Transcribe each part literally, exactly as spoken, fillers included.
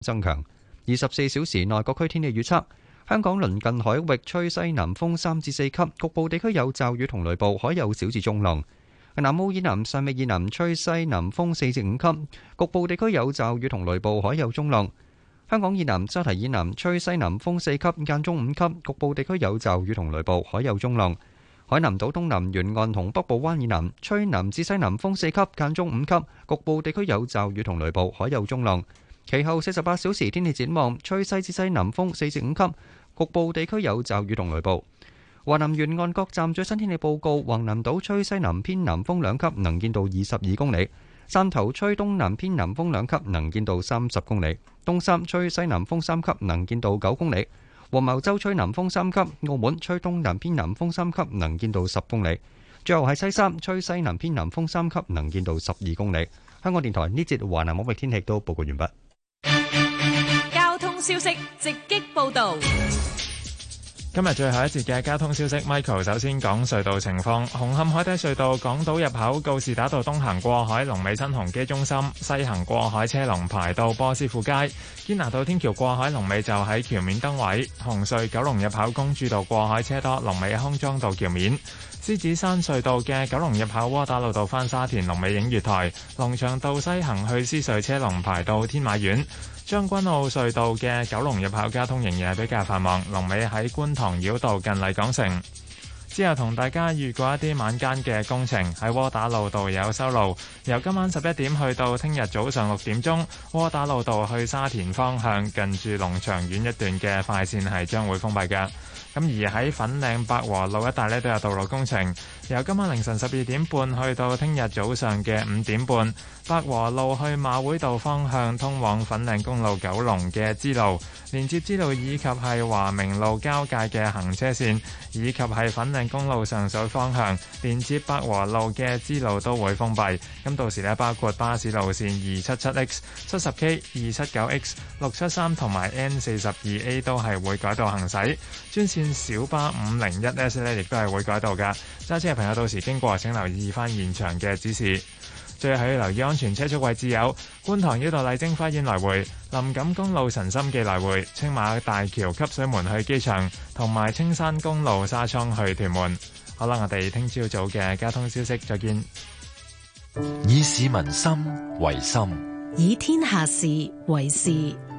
增強。二十四小時內各區天氣預測：香港鄰近海域吹西南風三至四級，局部地區有驟雨同雷暴，海有小至中浪。南澳以南、汕尾以南吹西南風四至五級，局部地區有驟雨同雷暴，海有中浪。香港以南、沙堤以南吹西南風四級，間中五級，局部地區有驟雨同雷暴，海有中浪。海南島東南沿岸同北部灣以南吹南至西南風四級，間中五級，局部地區有驟雨同雷暴，海有中浪。其後四十八小時天氣展望，吹西至西南風四至五級，局部地區有驟雨同雷暴。華南沿岸各站最新天氣報告：橫瀾島吹西南偏南風兩級，能見度二十二公里；汕頭吹東南偏南風兩級，能見度三十公里；東三吹西南風三級，能見度九公里；黃茅洲吹南風三級；澳門吹東南偏南風三級，能見度十公里；最後係西三吹西南偏南風三級，能見度十二公里。香港電台呢節華南海域天氣都報告完畢。 交通消息直擊報道。 今日最後一節嘅交通消息 ，Michael 首先講隧道情況。紅磡海底隧道港島入口告士打道東行過海，龍尾新鴻基中心；西行過海車龍排到波斯富街。堅拿道天橋過海龍尾就喺橋面燈位。紅隧九龍入口公主道過海車多，龍尾康莊道橋面。獅子山隧道嘅九龍入口窩打老道返沙田龍尾映月台。龍翔道西行去獅隧車龍排到天馬苑。將軍澳隧道嘅九龍入口交通仍然係比較繁忙，龍尾喺觀塘繞道近麗港城。之後同大家預告一啲晚間嘅工程，喺窩打老道有修路，由今晚十一點去到聽日早上六點鐘，窩打老道去沙田方向近住龍翔苑一段嘅快線係將會封閉嘅。咁而喺粉嶺百和路一帶呢都有道路工程，由今晚凌晨十二點半去到聽日早上嘅五點半，百和路去馬會道方向通往粉嶺公路九龍嘅支路、連接支路以及係華明路交界嘅行車線，以及係粉嶺公路上水方向連接百和路嘅支路都會封閉。咁到時呢，包括巴士路線二七七 X、七十 K、二七九 X、六七三同埋 N 四十二 A 都係會改道行駛。專線小巴五零一 S 呢亦都係會改道㗎。揸車嘅朋友到時經過請留意返現場嘅指示。最後要留意安全車速位置有觀塘繞道麗晶花園來回、林錦公路神心記來回、青馬大橋汲水門去機場，同埋青山公路沙涌去屯門。好啦，我哋聽朝早嘅交通消息再見。 以市民心為心， 以天下事為事。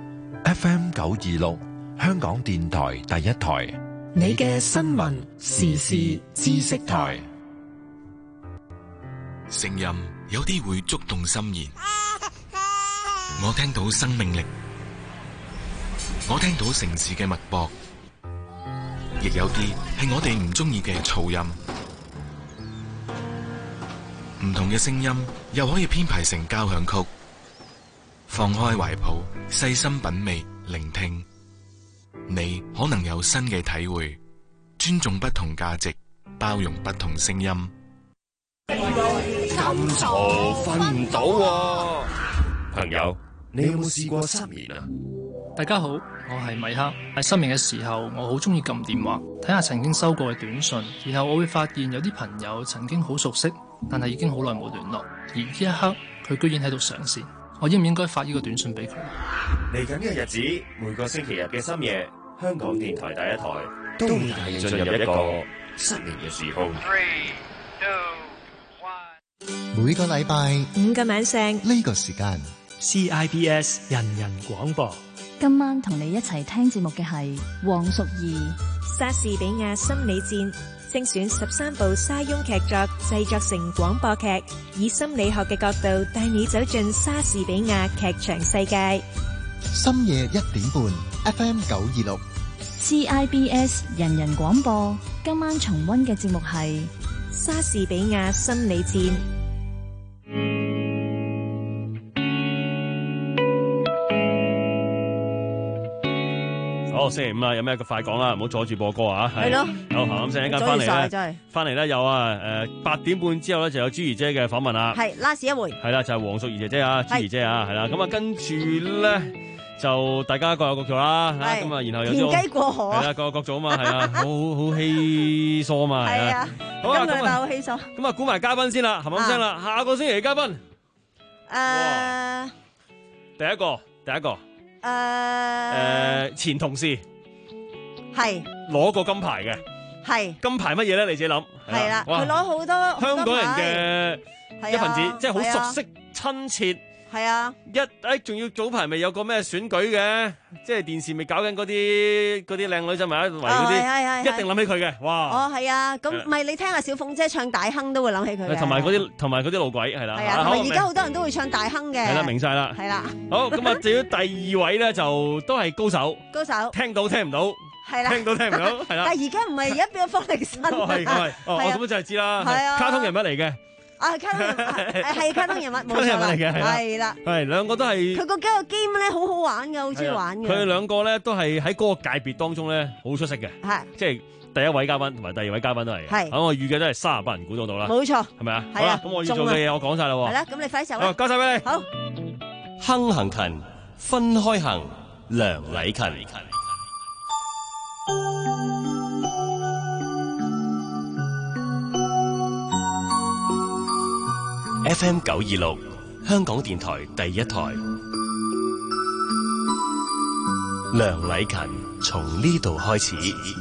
F M 九二六香港電台第一台， 你嘅新聞時事知識台。 聲音有啲會觸動心弦，我聽到生命力，我聽到城市嘅脈搏，亦有啲係我哋唔中意嘅噪音。唔同嘅聲音又可以編排成交響曲。放開懷抱，細心品味，聆聽，你可能有新嘅體會。尊重不同價值，包容不同聲音。 咁嘈瞓唔到喎，朋友，你有冇試過失眠啊？ 大家好，我係米克。喺失眠嘅時候，我好中意撳電話睇下曾經收過嘅短信，然後我會發現有啲朋友曾經好熟悉，但係已經好耐冇聯絡，而呢一刻佢居然喺度上線，我應唔應該發呢個短信俾佢？ 嚟緊嘅日子，每個星期日嘅深夜，香港電台第一台都會帶你進入一個失眠嘅時空。 每個禮拜五個晚上呢個時間 C I B S 人人廣播。 今晚同你一齊聽節目嘅係黃淑儀。 莎士比亞心理戰精選十三部沙翁劇作製作成廣播劇，以心理學嘅角度帶你走進莎士比亞劇場世界。 深夜一點半 F M 九二六 C I B S 人人廣播。今晚重溫嘅節目係莎士比亞心理戰。 好，星期五啊，有咩快講啦，唔好阻住播歌啊！ 係咯， 好行咁聲，一陣翻嚟咧，翻嚟咧有啊，誒八點半之後咧就有朱怡姐嘅訪問啦。 係 last 一回。 係啦，就係黃淑儀姐姐啊，朱怡姐啊，係啦，咁啊跟住咧就大家各有各做啦，咁啊然後有啲田雞過河， 係啦，各有各做啊嘛，係啊，好好稀疏啊嘛，係啊。好啦， 咁啊好稀疏。 咁啊估埋嘉賓先啦，冚冚聲啦，下個星期嘅嘉賓， 誒， 第一個，第一個。 誒前同事係攞過金牌嘅， 係金牌乜嘢咧？你自己諗。 係啦，佢攞好多香港人嘅一份子，即係好熟悉、親切。 係啊， 一誒仲要早排咪有個咩選舉嘅，即係電視咪搞緊嗰啲嗰啲靚女仔埋一圍嗰啲，一定諗起佢嘅。哇！ 哦，係啊，咁唔係你聽阿小鳳姐唱大亨都會諗起佢嘅。 同埋嗰啲同埋嗰啲路鬼係啦。 係啊，同埋而家好多人都會唱大亨嘅。 係啦，明晒啦。 係啦。 好，咁啊，至於第二位咧，就都係高手。 高手。聽到聽唔到。 係啦。 聽到聽唔到。係啦。 但係而家唔係而家變咗方力申。 哦，係係。哦，我咁就係知啦。係啊。卡通人物嚟嘅。 啊，卡通人物係卡通人物，冇錯啦，係啦， 係兩個都係。 佢個幾個 game 咧好好玩嘅，好中意玩嘅。 佢哋兩個咧都係喺嗰個界別當中咧好出色嘅， 係即係第一位嘉賓同埋第二位嘉賓都係。 係， 咁我預計都係三十八人估到到啦。 冇錯， 係咪啊？好啦，咁我要做嘅嘢我講晒啦。 係啦，咁你快手啦。 交晒俾你。 好。 亨行勤，分開行，梁禮勤。F M 九二六，香港電台第一台。梁禮勤從呢度開始。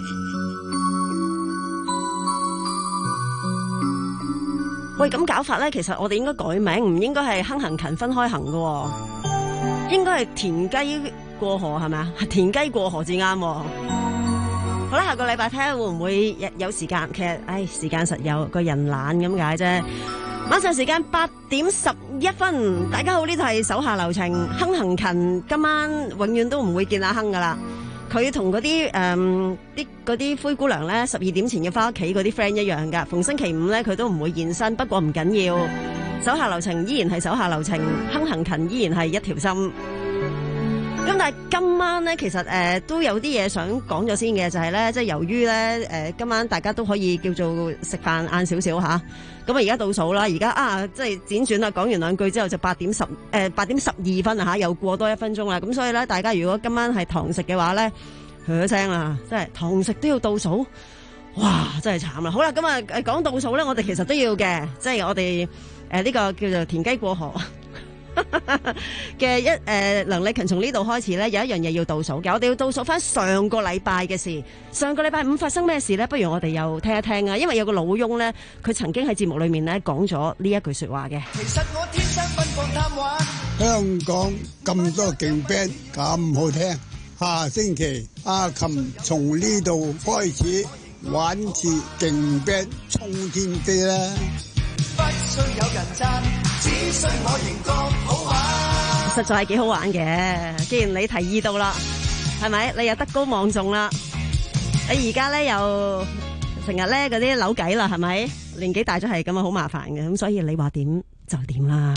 喂，咁搞法咧，其實我哋應該改名，唔應該係亨行勤分開行嘅，應該係田雞過河係咪啊？田雞過河至啱。好啦，下個禮拜睇下會唔會有時間。其實，唉，時間實有，個人懶咁解啫。晚上時間八點十一分，大家好，呢度係手下留情，亨行勤今晚永遠都唔會見阿亨噶啦。佢同嗰啲誒啲嗰啲灰姑娘咧，十二點前要翻屋企嗰啲 friend 一樣噶。逢星期五咧，佢都唔會現身，不過唔緊要，手下留情依然係手下留情，亨行勤依然係一條心。咁但係今晚咧，其實誒、呃、都有啲嘢想講咗先嘅，就係、是、咧，即係由於咧誒今晚大家都可以叫做食飯晏少少吓，咁啊而家倒數啦，而家啊即係輾轉啦，講完兩句之後就八點十誒八點十二分啊吓，又過多一分鐘啦，咁所以咧大家如果今晚係堂食嘅話咧，噓聲啦，即係堂食都要倒數，哇真係慘啦！好啦，咁啊誒講倒數咧，我哋其實都要嘅，即係我哋誒呢個叫做田雞過河嘅一誒、呃，梁禮勤從呢度開始咧，有一樣嘢要倒數嘅，我哋要倒數翻上個禮拜嘅事。上個禮拜五發生咩事咧？不如我哋又聽一聽啊！因為有個老翁咧，佢曾經喺節目裏面咧講咗呢一句說話嘅。其實我天生奔放貪玩，香港咁多勁 band 咁好聽，下星期阿琴從呢度開始玩次勁 band 衝天飛啦！不需有人讚，只需我形覺好玩。實在係幾好玩嘅，既然你提議到啦，係咪？你又德高望重啦，你而家咧又成日咧嗰啲扭計啦，係咪？年紀大咗係咁啊，好麻煩嘅，咁所以你話點就點啦。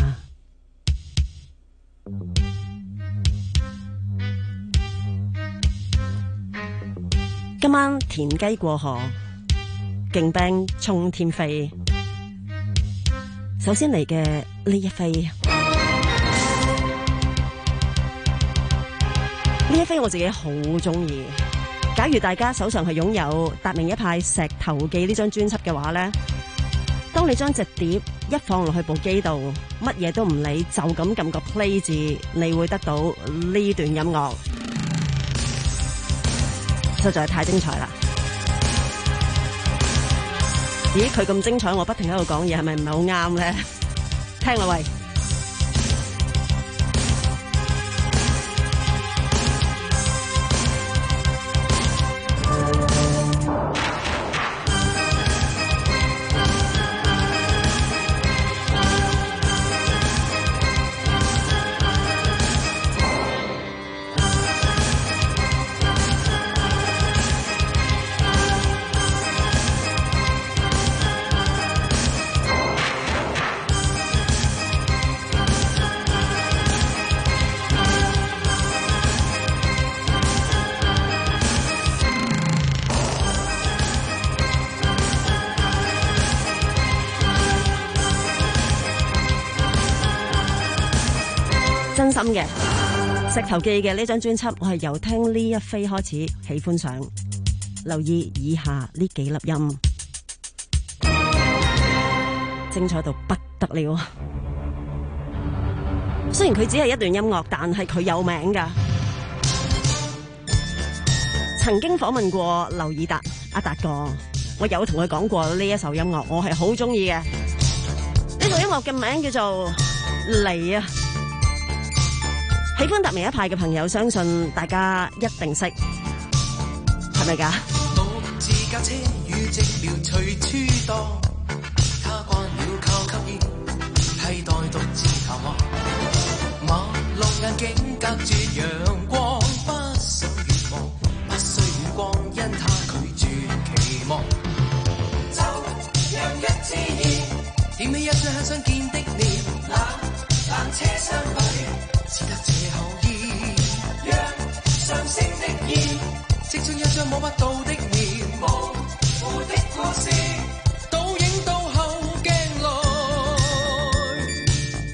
今晚田雞過河，勁 band 衝天飛。首先嚟嘅呢一飛，呢一飛我自己好中意。假如大家手上係擁有達明一派石頭記呢張專輯嘅話咧，當你將隻碟一放落去部機度，乜嘢都唔理，就咁撳個 play 字，你會得到呢段音樂，實在係太精彩啦！咦，佢咁精彩，我不停喺度講嘢，係咪唔係好啱咧？聽啦喂！真心嘅石頭記嘅呢張專輯，我係由聽呢一飛開始喜歡上。留意以下呢幾粒音，精彩到不得了。雖然佢只係一段音樂，但係佢有名噶。 曾經訪問過劉以達阿達哥，我有同佢講過呢一首音樂，我係好中意嘅。呢首音樂嘅名叫做《離》啊！喜歡達明一派嘅朋友，相信大家一定識，係咪㗎？ 獨自駕車與寂寥隨處蕩，他慣了靠吸煙替代獨自談話，馬路眼鏡隔住陽光，不想遠望，不需遠光，因他拒絕期望。就讓一支煙點起一雙很想見的臉，冷冷車廂裏只得這口煙，讓上升的煙即將一張摸不到的面，模糊的故事倒影到後鏡來。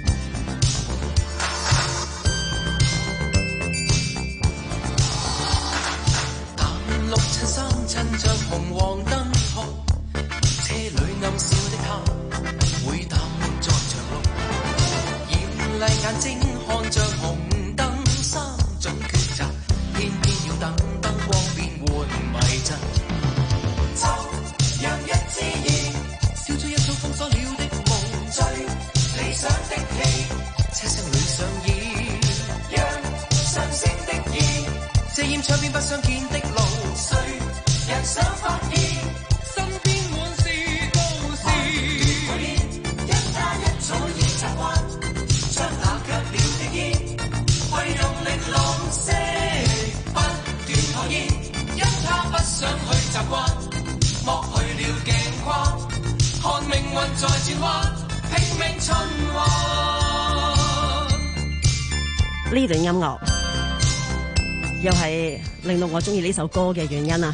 淡綠襯衫襯着紅黃燈號，車裏暗笑的他會淡漠在長路，艷麗眼睛看着紅燈，三種抉擇偏偏要等燈光變換迷陣。就讓一支煙燒出一束封鎖了的夢，最理想的戲車廂裏上演，讓上升的煙遮掩窗邊不想見的路，誰人想發現身邊滿是都市，因他一早已習慣將那卻了的煙去用力浪息，不斷討厭，因他不想去習慣，剝去了鏡框，看命運在轉彎，拼命循環。 呢段音樂又係令到我中意呢首歌嘅原因啊！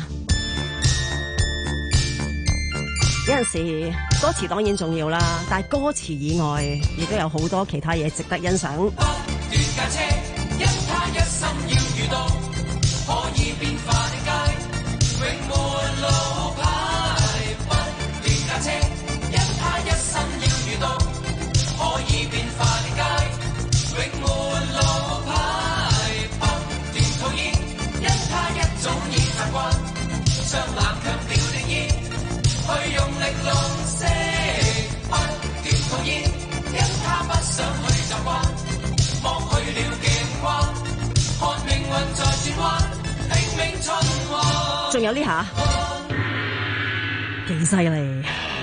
有陣時歌詞當然重要啦，但係歌詞以外亦都有好多其他嘢值得欣賞。 不斷駕車，因他一心要遇到可以變化的街，永沒路牌。不斷駕車，因他一心要遇到可以變化的街，永沒路牌。不斷討厭，因他一早已習慣將冷卻了的煙去用力浪息。不斷討厭，因他不想去習慣，剝去了鏡框，看命運在轉彎，拼命循環。 仲有呢下幾犀利，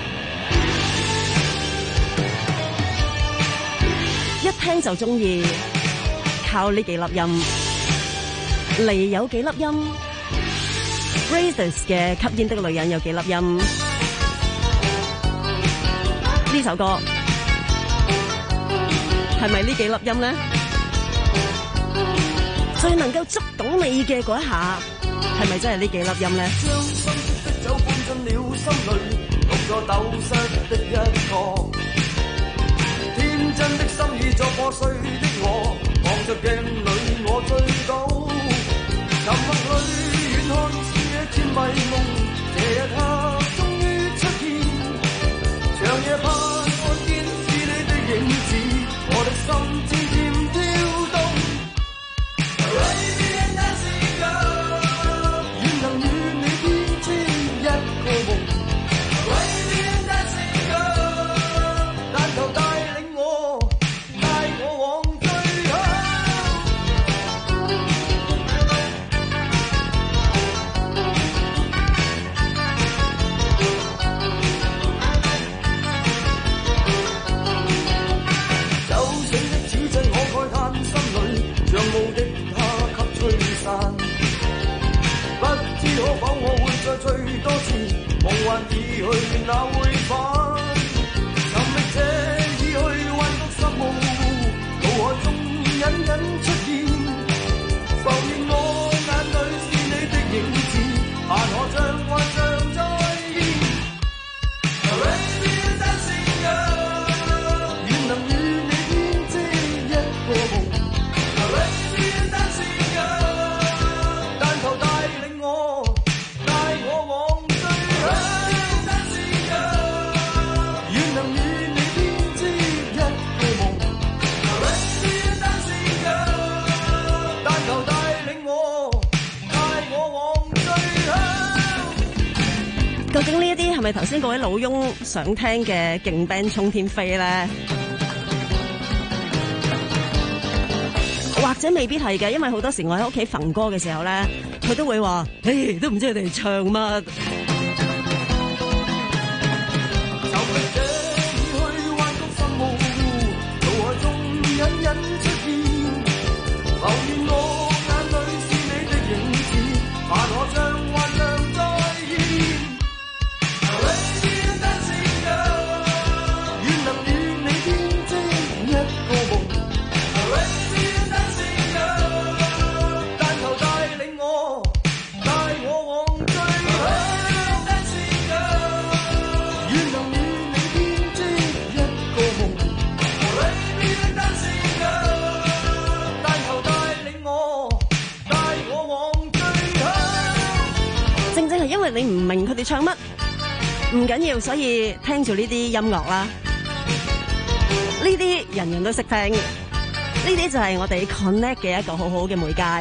一聽就中意，靠呢幾粒音，嚟有幾粒音 ，Raiders 嘅吸煙的女人有幾粒音，呢首歌係咪呢幾粒音呢？最能夠捉到你嘅嗰一下，係咪真係呢幾粒音呢？ 將心的酒灌進了心裏，獨個丟失的一個天真的心意作破碎的我，望着鏡裏我醉倒，沉默裏遠看似一串迷夢，這一刻終於出現，長夜盼看見是你的影子，我的心漸漸跳動。最多次夢幻已去，哪會返？尋覓者已去，彎曲心霧，腦海中隱隱出現，浮現我眼裏是你的影子，但可像幻象再現。Arabian dancing girl，願能與你編織一個夢。Arabian dancing girl，但求帶領我。我往最香， 竟呢一啲係咪頭先嗰位老翁想聽嘅勁 band 衝天飛咧？或者未必係嘅，因為好多時我喺屋企揈歌嘅時候咧，佢都會話：誒，都唔知佢哋唱乜。你唔明佢哋唱乜，唔緊要，所以聽住呢啲音樂啦。呢啲人人都識聽，呢啲就係我哋 connect 嘅一個好好嘅媒介。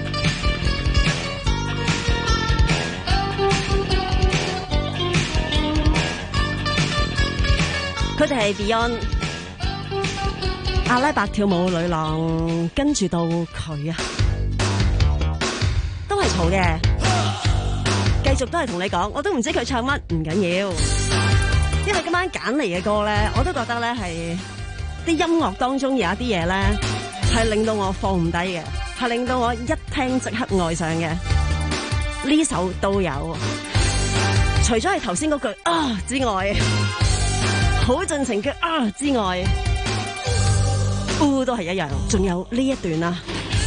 佢哋係 Beyond 阿拉伯跳舞女郎，跟住到佢啊，都係嘈嘅。繼續都係同你講，我都唔知佢唱乜，唔緊要，因為今晚揀嚟嘅歌咧，我都覺得咧係啲音樂當中有一啲嘢咧，係令到我放唔低嘅，係令到我一聽即刻愛上嘅。呢首都有，除咗係頭先嗰句啊之外，好盡情嘅啊之外，都係一樣，仲有呢一段啊。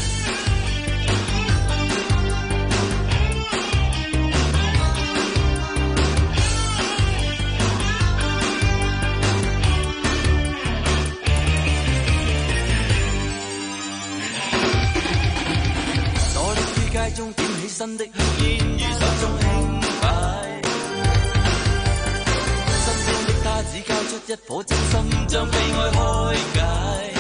中點起身的香煙，於手中輕擺。身邊的他只交出一顆真心，將悲哀開解。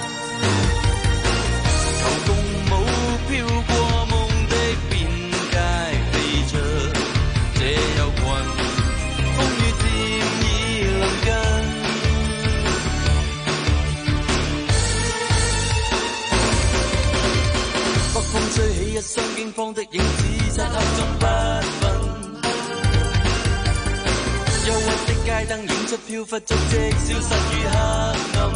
求共舞飄過夢的邊界，飛出這幽魂，風雨漸已臨近。北風吹起一雙驚慌的影子，漆黑中不分。憂鬱的街燈映出飄忽足跡，消失於黑暗。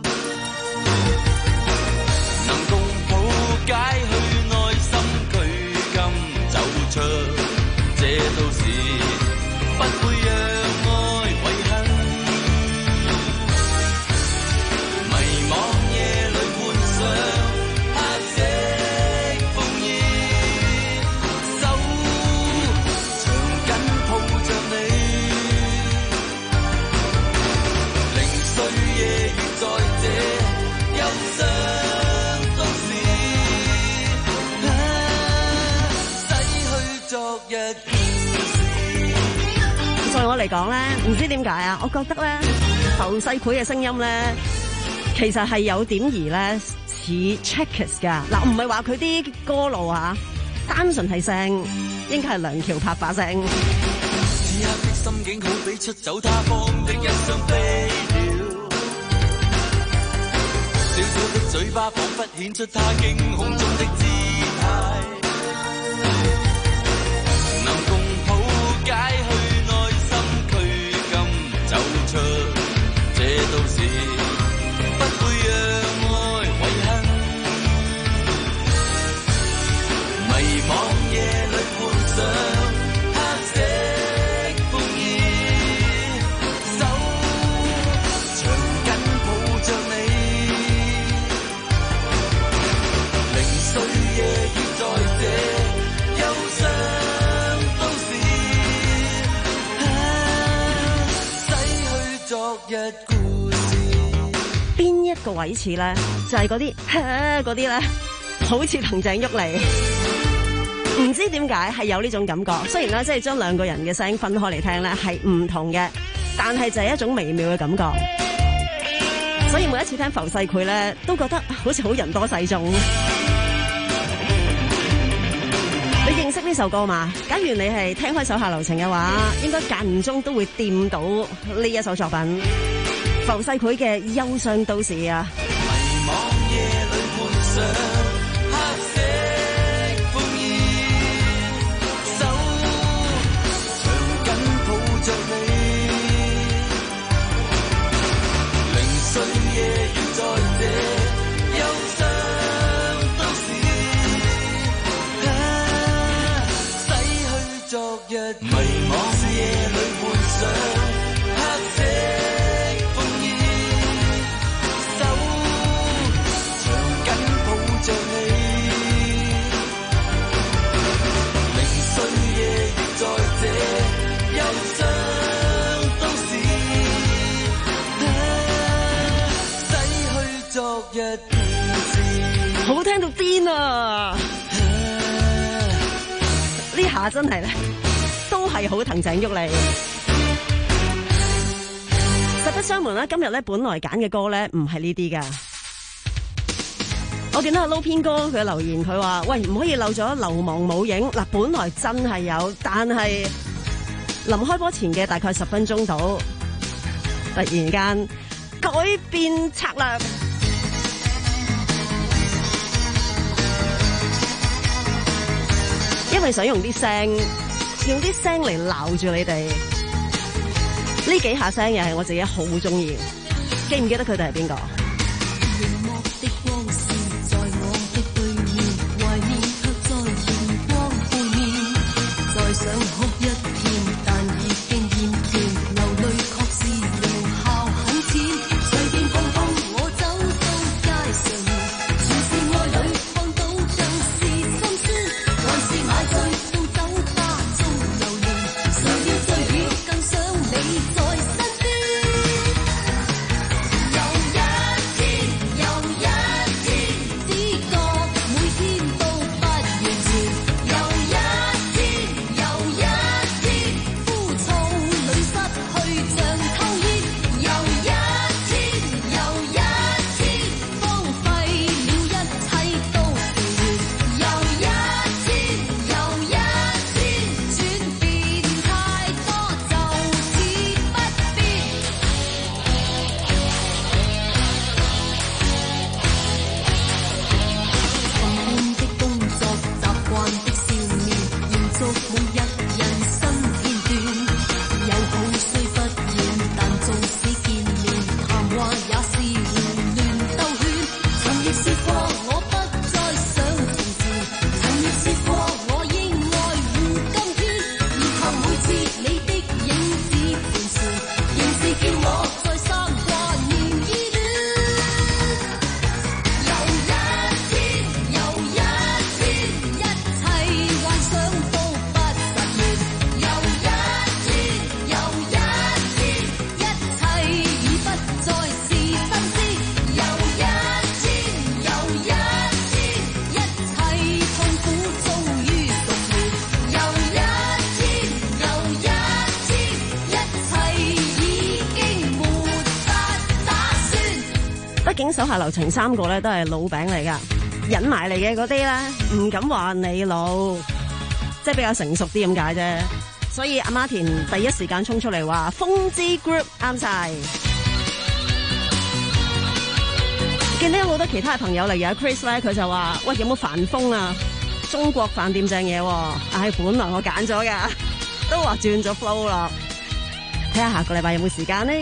能共抱解去內心拘禁，走出這都市，不會讓愛遺恨。迷惘夜裏幻想。 對我嚟講咧，唔知點解啊，我覺得咧浮世繪嘅聲音咧，其實係有點兒咧似 Checkers 噶。嗱，唔係話佢啲歌路啊，單純係聲，應該係梁翹柏把聲。 此刻的心境好比出走他方的一雙飛鳥，小小的嘴巴彷彿顯出他驚恐中的姿態，能共抱解去內心拘禁，走出這都市，不會讓愛遺憾。迷惘夜裏幻想。 邊一個位置咧，就係嗰啲嗰啲咧，好似藤井郁嚟，唔知點解係有呢種感覺。雖然咧，即係將兩個人嘅聲分開嚟聽咧，係唔同嘅，但係就係一種微妙嘅感覺。所以每一次聽浮世繪咧，都覺得好似好人多勢眾。你你認識呢首歌嘛？假如你係聽開手下留情嘅話，應該間唔中都會掂到呢一首作品。浮世繪嘅憂傷都市啊！ 迷惘夜裏換上黑色風衣，手長緊抱着你，零碎夜月在這憂傷都市，啊，洗去昨日迷惘夜裏換上黑色好聽到癲啊！呢下真係咧，都係好藤井郁嚟。實不相瞞啦，今日咧本來揀嘅歌咧唔係呢啲噶。我見到阿撈編哥佢留言，佢話：喂，唔可以漏咗流亡舞影嗱。本來真係有，但係臨開波前嘅大概十分鐘度，突然間改變策略。因為想用啲聲，用啲聲嚟鬧住你哋，呢幾下聲又係我自己好中意。記唔記得佢哋係邊個？手下留情三個咧都係老餅嚟噶，引埋嚟嘅嗰啲咧唔敢話你老，即係比較成熟啲咁解啫。所以阿 Martin 第一時間衝出嚟話風之 group 啱晒。見到有好多其他嘅朋友，例如阿 Chris 咧，佢就話：喂，有冇凡風啊？中國飯店正嘢喎。唉，本來我揀咗噶，都話轉咗 flow 啦。睇下下個禮拜有冇時間呢？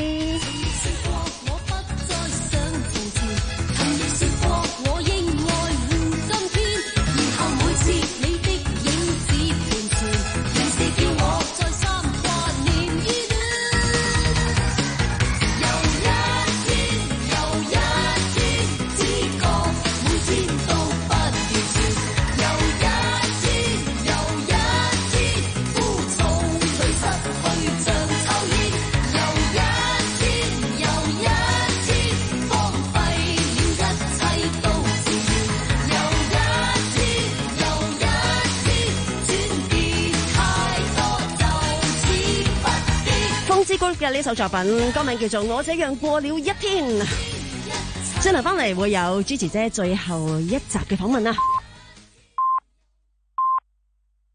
嘅呢首作品歌名叫做《我這樣過了一天》。轉頭翻嚟會有朱姐姐最後一集嘅訪問啦。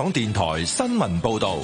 港電台新聞報道。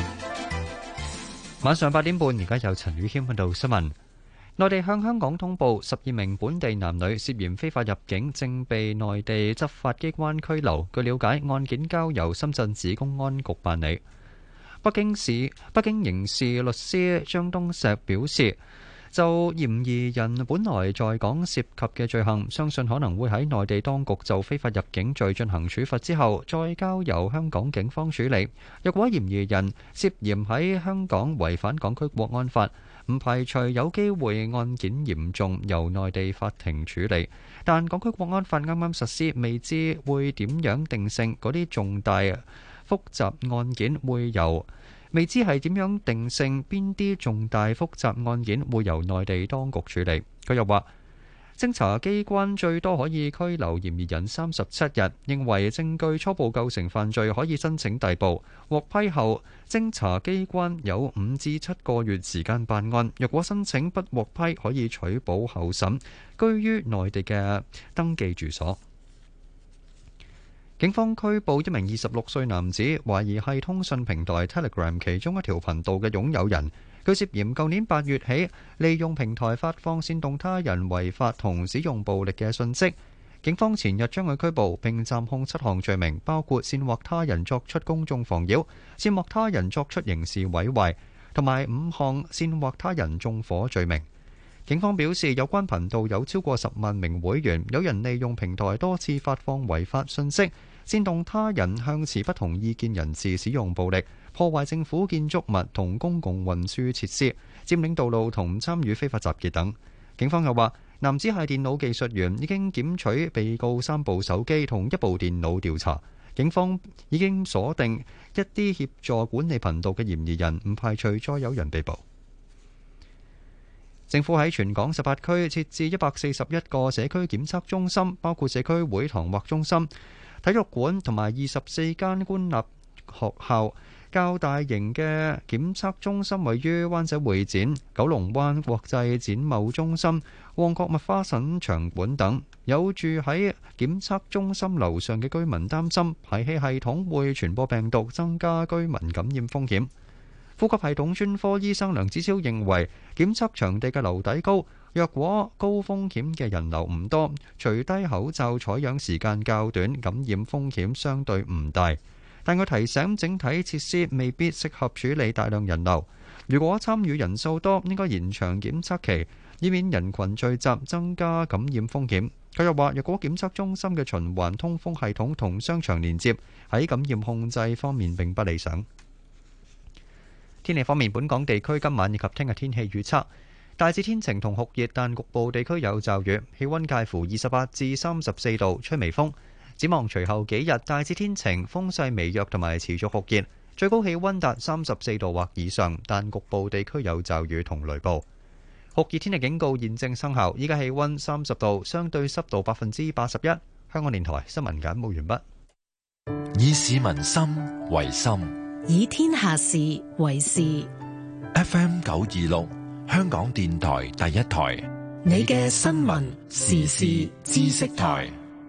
晚上八點半，而家有陳宇謙報道新聞。內地向香港通報十二名本地男女涉嫌非法入境，正被內地執法機關拘留。據了解，案件交由深圳市公安局辦理。北京市北京刑事律師張東石表示，就嫌疑人本來在港涉及嘅罪行，相信可能會喺內地當局就非法入境罪進行處罰之後，再交由香港警方處理。若果嫌疑人涉嫌喺香港違反港區國安法，唔排除有機會案件嚴重由內地法庭處理。但港區國安法啱啱實施，未知會點樣定性嗰啲重大複雜案件會由未知係點樣定性邊啲重大複雜案件會由內地當局處理。佢又話，偵查機關最多可以拘留嫌疑人三十七日，認為證據初步構成犯罪可以申請逮捕。獲批後，偵查機關有五至七個月時間辦案。若果申請不獲批，可以取保候審，居於內地嘅登記住所。警方拘捕一名二十六歲男子，懷疑係通訊平台 Telegram 其中一條頻道嘅擁有人。佢涉嫌舊年八月起利用平台發放煽動他人違法同使用暴力嘅訊息。警方前日將佢拘捕並暫控七項罪名，包括煽惑他人作出公眾妨擾、煽惑他人作出刑事毀壞同埋五項煽惑他人縱火罪名。警方表示，有關頻道有超過十萬名會員，有人利用平台多次發放違法訊息，煽動他人向持不同意見人士使用暴力，破壞政府建築物同公共運輸設施，佔領道路同參與非法集結等。警方又話，男子係電腦技術員，已經檢取被告三部手機同一部電腦調查。警方已經鎖定一啲協助管理頻道嘅嫌疑人，唔排除再有人被捕。政府喺全港十八區設置一百四十一個社區檢測中心，包括社區會堂或中心、體育館同埋二十四間官立學校。較大型嘅檢測中心位於灣仔會展、九龍灣國際展貿中心、旺角麥花臣場館等。有住喺檢測中心樓上嘅居民擔心排氣系統會傳播病毒，增加居民感染風險。呼吸系統專科醫生梁子超認為，檢測場地嘅樓底高，若果高風險嘅人流唔多，除低口罩採樣時間較短，感染風險相對唔大。但佢提醒，整體設施未必適合處理大量人流。如果參與人數多，應該延長檢測期，以免人群聚集，增加感染風險。佢又話，若果檢測中心嘅循環通風系統同商場連接，喺感染控制方面並不理想。天氣方面，本港地區今晚以及聽日天氣預測大致天晴同酷熱，但局部地區有驟雨，氣溫介乎二十八至三十四度，吹微風。展望隨後幾日大致天晴，風勢微弱同埋持續酷熱，最高氣溫達三十四度或以上，但局部地區有驟雨同雷暴。酷熱天氣警告現正生效，依家氣溫三十度，相對濕度百分之八十一。香港電台新聞簡報完畢。 以市民心為心， 以天下事為事。 F M 九二六，香港電台第一台， 你嘅新聞時事知識台。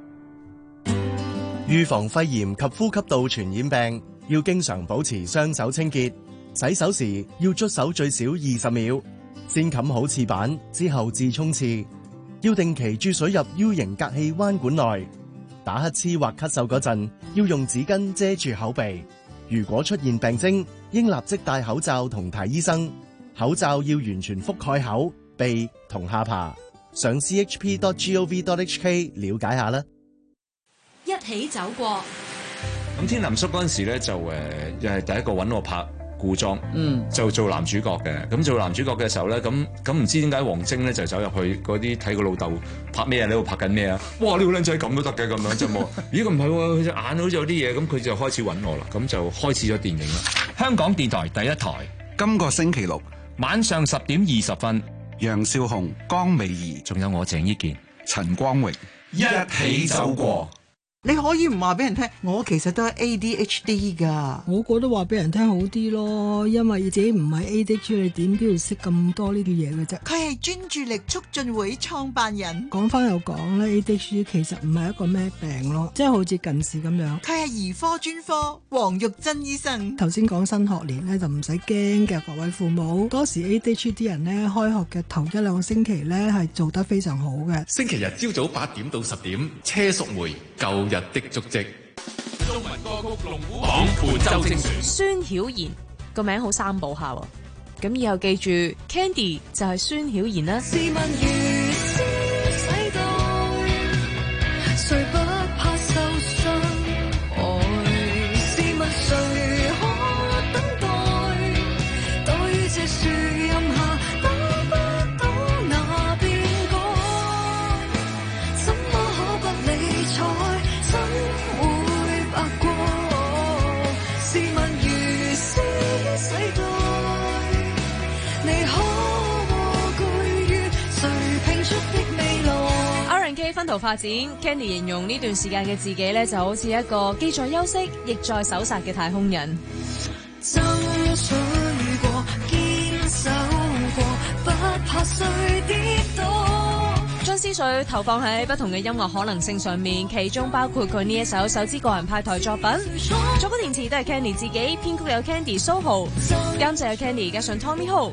預防肺炎及呼吸道傳染病，要經常保持雙手清潔。洗手時要捽手最少二十秒，先冚好廁板之後至沖廁。要定期注水入 U 型隔氣彎管內。打乞嗤或咳嗽嗰陣，要用紙巾遮住口鼻。如果出現病徵，應立即戴口罩同睇醫生。口罩要完全覆蓋口、鼻同下巴。上 c h p dot gov dot h k 了解下啦。 一起走過。 咁天林叔嗰陣時咧，就誒又係第一個揾我拍古裝，嗯，就做男主角嘅。咁做男主角嘅時候咧，咁咁唔知點解王晶咧就走入去嗰啲睇個老豆拍咩啊？你喺度拍緊咩啊？哇！呢個靚仔咁都得嘅咁樣就冇。咦？佢唔係喎，佢隻眼好似有啲嘢，咁佢就開始揾我啦。咁就開始咗電影啦。 香港電台第一台， 今個星期六晚上十點二十分， 楊少紅、江美儀， 仲有我鄭伊健、 陳光榮， 一起走過。 你可以唔話俾人聽，我其實都係 A D H D 噶。 我覺得話俾人聽好啲咯，因為自己唔係 A D H D， 你點都要識咁多呢啲嘢嘅啫。 佢係專注力促進會創辦人。 講翻又講咧 ，A D H D 其實唔係一個咩病咯，即係好似近視咁樣。 佢係兒科專科黃玉珍醫生。 頭先講新學年咧就唔使驚嘅，各位父母。嗰時 A D H D 人咧開學嘅頭一兩個星期咧係做得非常好嘅。 星期日朝早八點到十點，車淑梅舊日的足跡。 中文歌曲龍虎榜伴奏精選。孫曉妍個名好三步下喎，咁以後記住 Candy 就係孫曉妍啦。試問如斯世代，誰不怕受傷害？試問誰可等待？對於這樹蔭下打不到那邊改，怎麼可不理睬？怎會白過？試問如斯世代，你可和居於誰拼出的未來 ？R and K 分途發展 ，Candy 形容呢段時間嘅自己咧，就好似一個既在休息，亦在搜殺嘅太空人。爭取過，堅守過，不怕誰跌倒。將思緒投放喺不同嘅音樂可能性上面，其中包括佢呢一首首支個人派台作品，作曲填詞都係 Candy 自己，編曲有 Candy蘇豪，監製有 Candy 加上 Tommy Ho。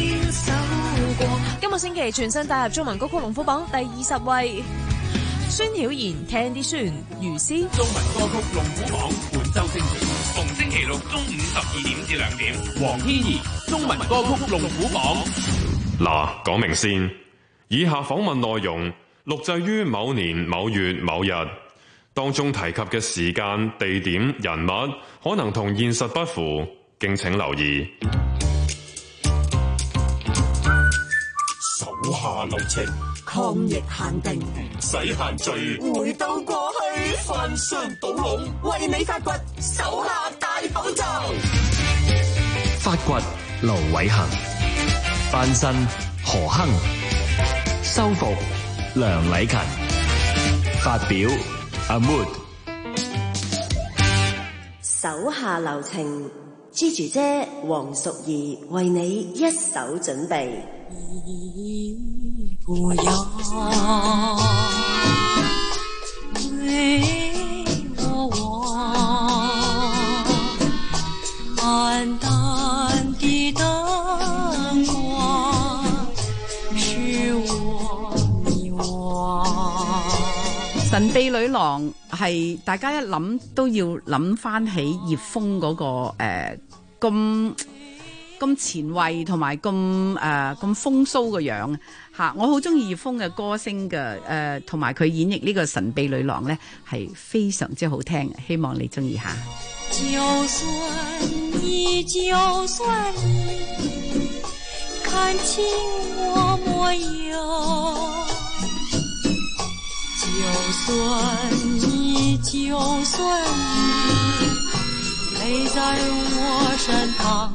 今個星期全新帶入中文歌曲龍虎榜第二十位，孫曉妍 Candy 孫如斯。 中文歌曲龍虎榜本周精選，逢星期六中午十二點至兩點，黃天怡中文歌曲龍虎榜。 嗱，講明先。以下訪問內容錄製於某年某月某日，當中提及嘅時間、地點、人物可能同現實不符，敬請留意。 手下留情，抗疫限定，唔使限聚，回到過去，翻箱倒籠，為你發掘手下大寶藏。 發掘盧偉恒，翻身何亨，修復梁禮勤，發表阿 Mood。 手下留情，Gigi姐黃淑儀為你一手準備。不要為我忘，淡淡的燈光是我迷惘。 神秘女郎係大家一諗都要諗翻起葉楓嗰個誒咁咁前衛同埋咁誒咁風騷嘅樣嚇，我好中意葉楓嘅歌聲嘅誒，同埋佢演繹呢個神秘女郎咧係非常之好聽，希望你中意下。 就算你就算你看清我模樣，就算你就算你陪在我身旁。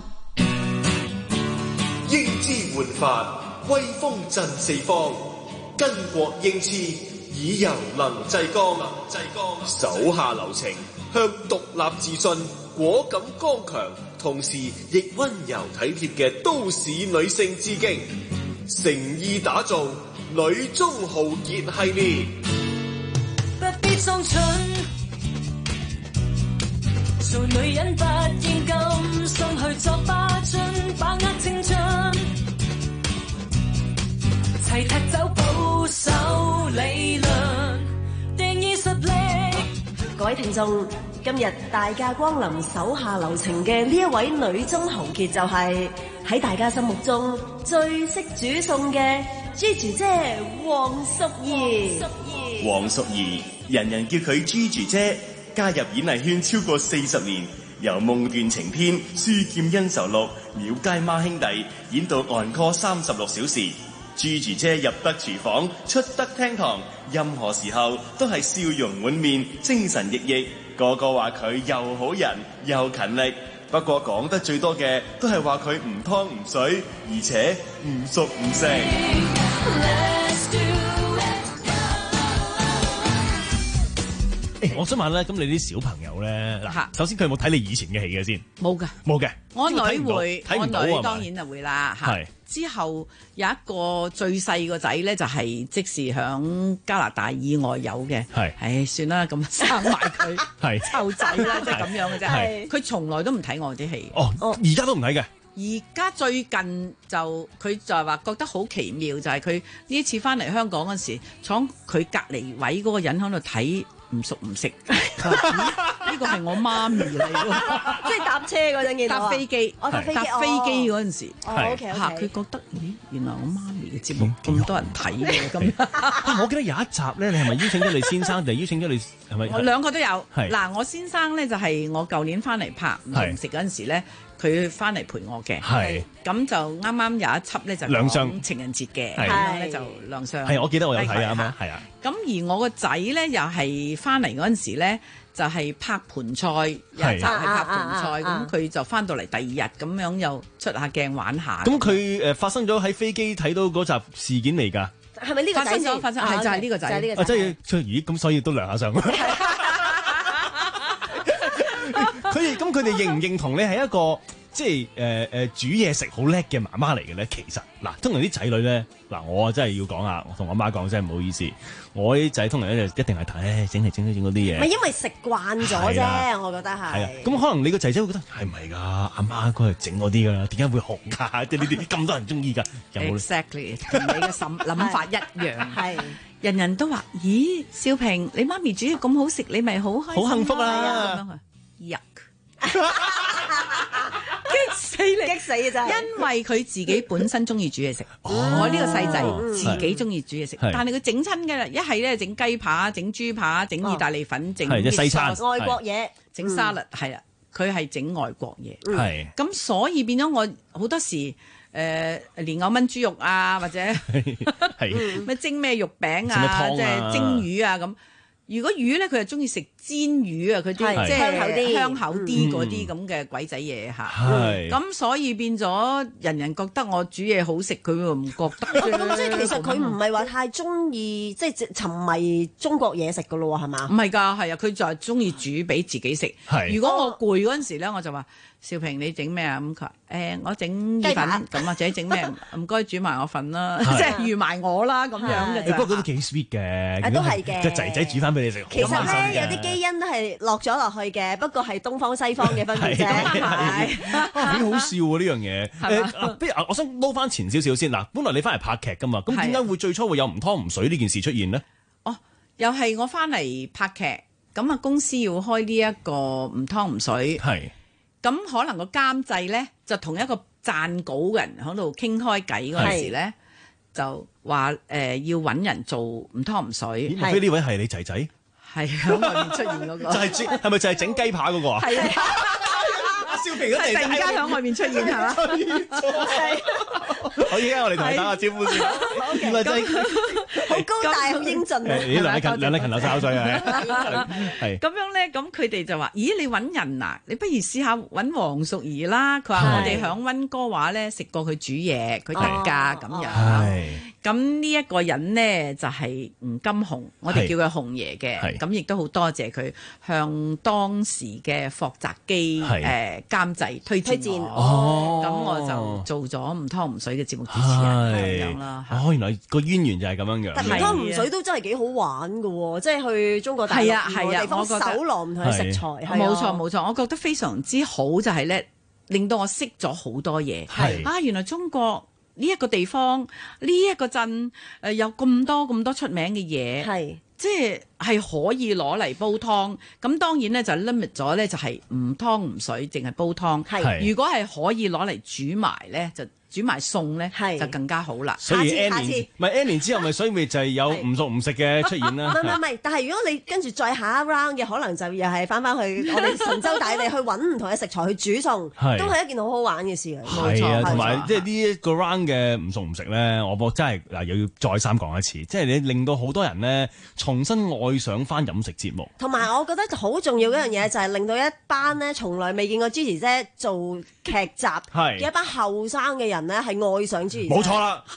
英姿煥發，威風震四方，巾幗英姿，以柔能制剛。手下留情，向獨立自信、果敢剛強，同時亦溫柔體貼嘅都市女性致敬，誠意打造女中豪傑系列。 不必裝蠢，做女人不應甘心去作霸進，把握青春，齊踢走保守理論，定義實力。 各位聽眾，今日大駕光臨手下留情嘅呢一位女中豪傑，就係喺大家心目中最識煮餸嘅 Gigi 姐黃淑儀。 黃淑儀，人人叫佢 Gigi 姐，加入演藝圈超過四十年，由《夢斷情篇》、《書劍恩仇錄》、《廟街孖兄弟》演到《On Call 三十六小時》，Gigi 姐入得廚房，出得廳堂，任何時候都係笑容滿面、精神奕奕，個個話佢又好人又勤力。不過講得最多嘅都係話佢唔湯唔水，而且唔熟唔食。 誒，我想問咧，咁你啲小朋友咧，嗱，首先佢有冇睇你以前嘅戲嘅先？ 冇㗎， 冇嘅。 我女會，我女睇唔到啊嘛當然就會啦嚇。之後有一個最細個仔咧，就係即時響加拿大以外有嘅。 係， 唉，算啦，咁生埋佢， 係湊仔啦，即係咁樣嘅啫。佢從來都唔睇我啲戲。 哦，而家都唔睇嘅。 而家最近就佢就係話覺得好奇妙，就係佢呢一次翻嚟香港嗰時，坐佢隔離位嗰個人喺度睇。唔熟唔識，呢個係我媽咪嚟喎， 即係搭車嗰陣見到搭飛機， 搭飛機搭飛機嗰陣時， 係嚇佢覺得，咦，原來我媽咪嘅節目咁多人睇嘅咁。 我記得有一集咧，你係咪邀請咗你先生定係邀請咗你係咪？ 我兩個都有。 係嗱，我先生咧就係我舊年翻嚟拍唔同食嗰陣時咧。佢翻嚟陪我嘅， 係咁就啱啱有一輯咧就講情人節嘅，咁樣咧就亮相。 係我記得我有睇啊嘛，係啊。 咁而我個仔咧又係翻嚟嗰陣時咧，就係拍盤菜，有一集係拍盤菜，咁佢就翻到嚟第二日咁樣又出下鏡玩下。 咁佢誒發生咗喺飛機睇到嗰集事件嚟㗎？ 係咪呢個仔先？ 發生咗，發生係就係呢個仔。 啊， 即係咦？咁所以都亮下相。佢哋咁佢哋認唔認同你係一個即係誒誒煮嘢食好叻嘅媽媽嚟嘅咧？其實嗱，通常啲仔女咧嗱，我真係要講啊，我同我媽講真係唔好意思，我啲仔通常咧就一定係睇整嚟整去整嗰啲嘢。 唔係因為食慣咗啫，我覺得係。係啊， 咁可能你個仔仔會覺得係唔係㗎？阿媽佢係整嗰啲㗎啦，點解會紅㗎？即係呢啲咁多人中意㗎，有冇 ？Exactly，同你嘅諗諗法一樣。 係。 人人都話：咦，少平，你媽咪煮嘢咁好食，你咪好開心， 好幸福啦！ yuck，激死你， 激死啊！真係， 因為佢自己本身中意煮嘢食，我呢個細仔自己中意煮嘢食，但係佢整親嘅啦，一係咧整雞扒、整豬扒、整意大利粉、整西餐外國嘢、 整沙律，係啦，佢係整外國嘢， 係咁所以變咗我好多時。誒蓮藕炆豬肉啊，或者咩蒸咩肉餅啊，即係蒸魚啊咁。如果魚咧，佢就中意食煎魚啊，佢啲即係香口啲嗰啲咁嘅鬼仔嘢嚇。咁所以變咗人人覺得我煮嘢好食，佢又唔覺得。 咁即係其實佢唔係話太中意，即係沉迷中國嘢食噶咯喎，係嘛？ 唔係㗎，係啊，佢就係中意煮俾自己食。如果我攰嗰陣時咧，我就話。少平，你整咩啊？咁佢話誒，我整意粉咁或者整咩？唔該煮埋我份啦，即係預埋我啦咁樣嘅。 不過都幾 sweet 嘅， 都係嘅。 即係仔仔煮翻俾你食。 其實咧，有啲基因都係落咗落去嘅，不過係東方西方嘅分別啫。 係幾好笑喎呢樣嘢。誒，不如我想撈翻前少少先嗱。本來你翻嚟拍劇噶嘛，咁點解會最初會有唔湯唔水呢件事出現呢？ 哦，又係我翻嚟拍劇，咁啊公司要開呢一個唔湯唔水。係。咁可能個監製咧就同一個撰稿嘅人喺度傾開偈嗰陣時咧，就話誒、呃、要揾人做唔湯唔水。 莫非呢位係你仔仔？係喺外面出現嗰、那個。就係、是、 係咪就係整雞扒嗰個啊？係啊！阿少平嗰陣突然間喺外面出現係嘛？ 好，而家我哋同你打下招呼先。原來就係好高大、好英俊。 誒，梁禮勤、梁禮勤流晒口水啊！係咁樣咧，咁佢哋就話：咦，你揾人啊？你不如試下揾黃淑儀啦。佢話：我哋響溫哥華咧食過佢煮嘢，佢特價咁樣。咁呢一個人呢，就係吳金紅，我哋叫佢紅爺嘅。咁亦都好多謝佢向當時嘅霍澤基誒監製推薦我。咁我就做咗唔湯唔水嘅節目主持人咁樣啦。 哦，原來個淵源就係咁樣樣。 但唔湯唔水都真係幾好玩㗎喎，即係去中國大陸唔同地方搜羅唔同嘅食材。 冇錯冇錯，我覺得非常之好，就係咧令到我識咗好多嘢。啊，原來中國呢一個地方，呢、這、一個鎮，誒、呃、有咁多咁多出名嘅嘢，係即係係可以攞嚟煲湯。咁當然咧就 limit 咗咧，就係唔湯唔水，淨係煲湯。係如果係可以攞嚟煮埋咧，就煮埋餸咧，就更加好啦。 所以 N 年唔係 N 年之後，咪所以咪就係有唔熟唔食嘅出現啦。 唔係唔係，但係如果你跟住再下一 round 嘅，可能就又係翻翻去我哋神州大地去揾唔同嘅食材去煮餸，都係一件好好玩嘅事嚟。 係啊，同埋即係呢一個 round 嘅唔熟唔食咧，我覺得真係嗱又要再三講一次，即係你令到好多人咧重新愛上翻飲食節目。 同埋我覺得好重要嘅一樣嘢就係令到一班咧從來未見過 Gigi 姐做劇集嘅一班後生嘅人咧係愛上 Gigi 姐。 冇錯啦，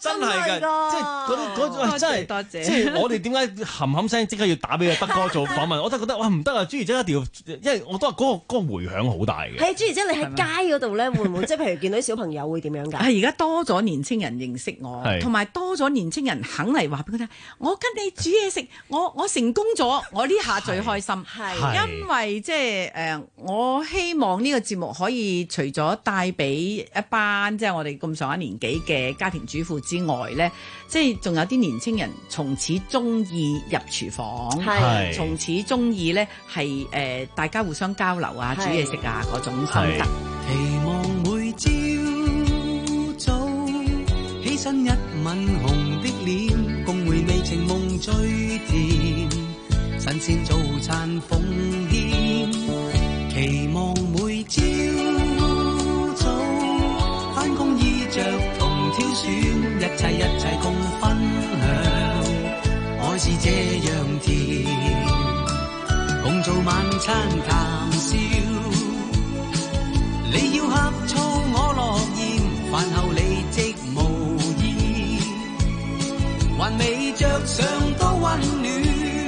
真係㗎，即係嗰啲嗰種真係多謝， 即係我哋點解冚冚聲即刻要打俾阿德哥做訪問？我都覺得哇唔得啊！朱怡姐一定要，因為我都話嗰個嗰個迴響好大嘅。 係朱怡姐，你喺街嗰度咧，會唔會即係譬如見到啲小朋友會點樣㗎？ 係而家多咗年青人認識我，同埋多咗年青人肯嚟話俾佢聽，我跟你煮嘢食，我我成功咗，我呢下最開心。係因為即係誒，我希望呢個節目可以除咗帶俾一班即係我哋咁上一年紀嘅家庭主婦之外咧，即係仲有啲年青人從此中意入廚房，係從此中意咧係誒大家互相交流啊，煮嘢食啊嗰種心得。 期望每朝早起身一吻紅的臉，共回味情夢最甜，新鮮早餐奉獻。期望每朝早返工衣着同挑選，一切一切共分享，愛是這樣甜，共做晚餐談笑。你要呷醋我樂意，飯後你即無意，還未着上都溫暖。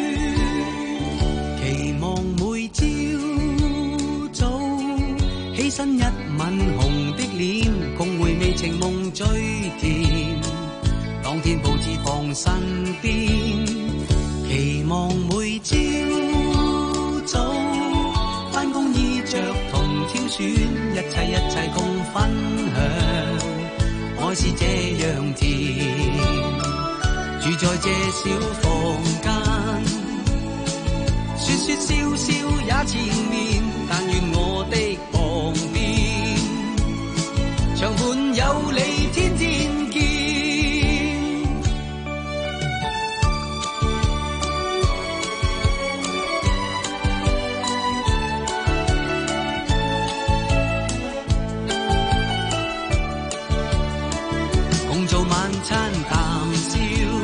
期望每朝早起身一吻紅的臉，共回味情夢最甜，當天報紙放身邊。期望每朝早返工衣着同挑選，一切一切共分享，愛是這樣甜，住在這小房間，說說笑笑也纏綿，但願我的旁邊，長伴有你天天見。做晚餐談笑，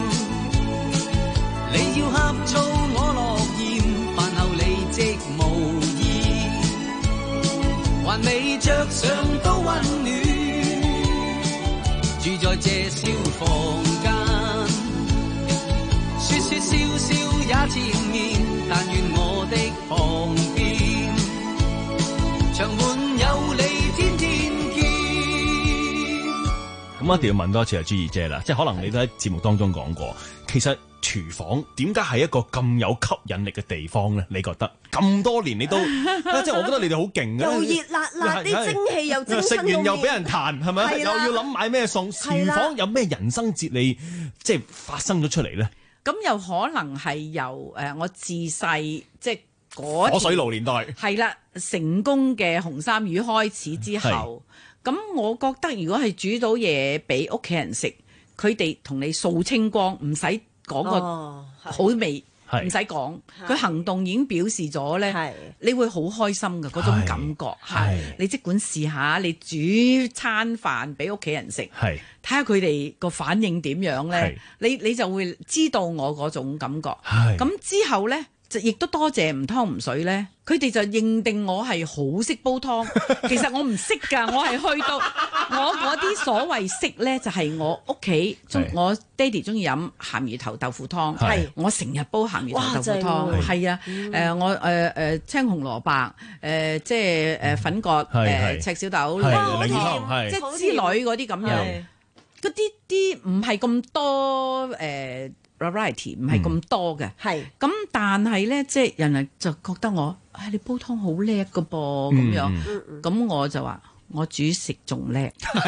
你要呷醋我樂厭，飯後你即無意，還未着上都溫暖，住在這小房間，說說笑笑也纏綿，但願我的旁邊，長伴有你天天。 咁一定要問多一次阿朱怡姐啦，即係可能你都喺節目當中講過，其實廚房點解係一個咁有吸引力嘅地方咧？你覺得咁多年你都，即係我覺得你哋好勁嘅， 又熱辣辣啲蒸氣又蒸食完又俾人彈，係咪？又要諗買咩餸？廚房有咩人生哲理，即係發生咗出嚟咧？ 咁又可能係由誒我自細即係嗰火水爐年代係啦，成功嘅紅衫魚開始之後。咁我覺得如果係煮到嘢俾屋企人食，佢哋同你掃清光，唔使講個好味，唔使講，佢行動已經表示咗咧，你會好開心嘅嗰種感覺。係你即管試下，你煮餐飯俾屋企人食，睇下佢哋個反應點樣咧，你你就會知道我嗰種感覺。咁之後咧，就亦都多謝唔湯唔水咧。佢哋就認定我係好識煲湯，其實我唔識㗎，我係去到我嗰啲所謂識咧，就係我屋企，我爹哋中意飲鹹魚頭豆腐湯，係我成日煲鹹魚頭豆腐湯，係啊，誒、呃、我誒誒、呃、青紅蘿蔔，誒、呃、即係誒粉葛，誒、呃、赤小豆，檸湯，即係之類嗰啲咁樣，嗰啲啲唔係咁多誒。呃variety 唔係咁多嘅，係、嗯、咁，但係咧，即係人哋就覺得我，唉、哎，你煲湯好叻㗎噃，咁、嗯、樣，咁、嗯、我就話我煮食仲叻。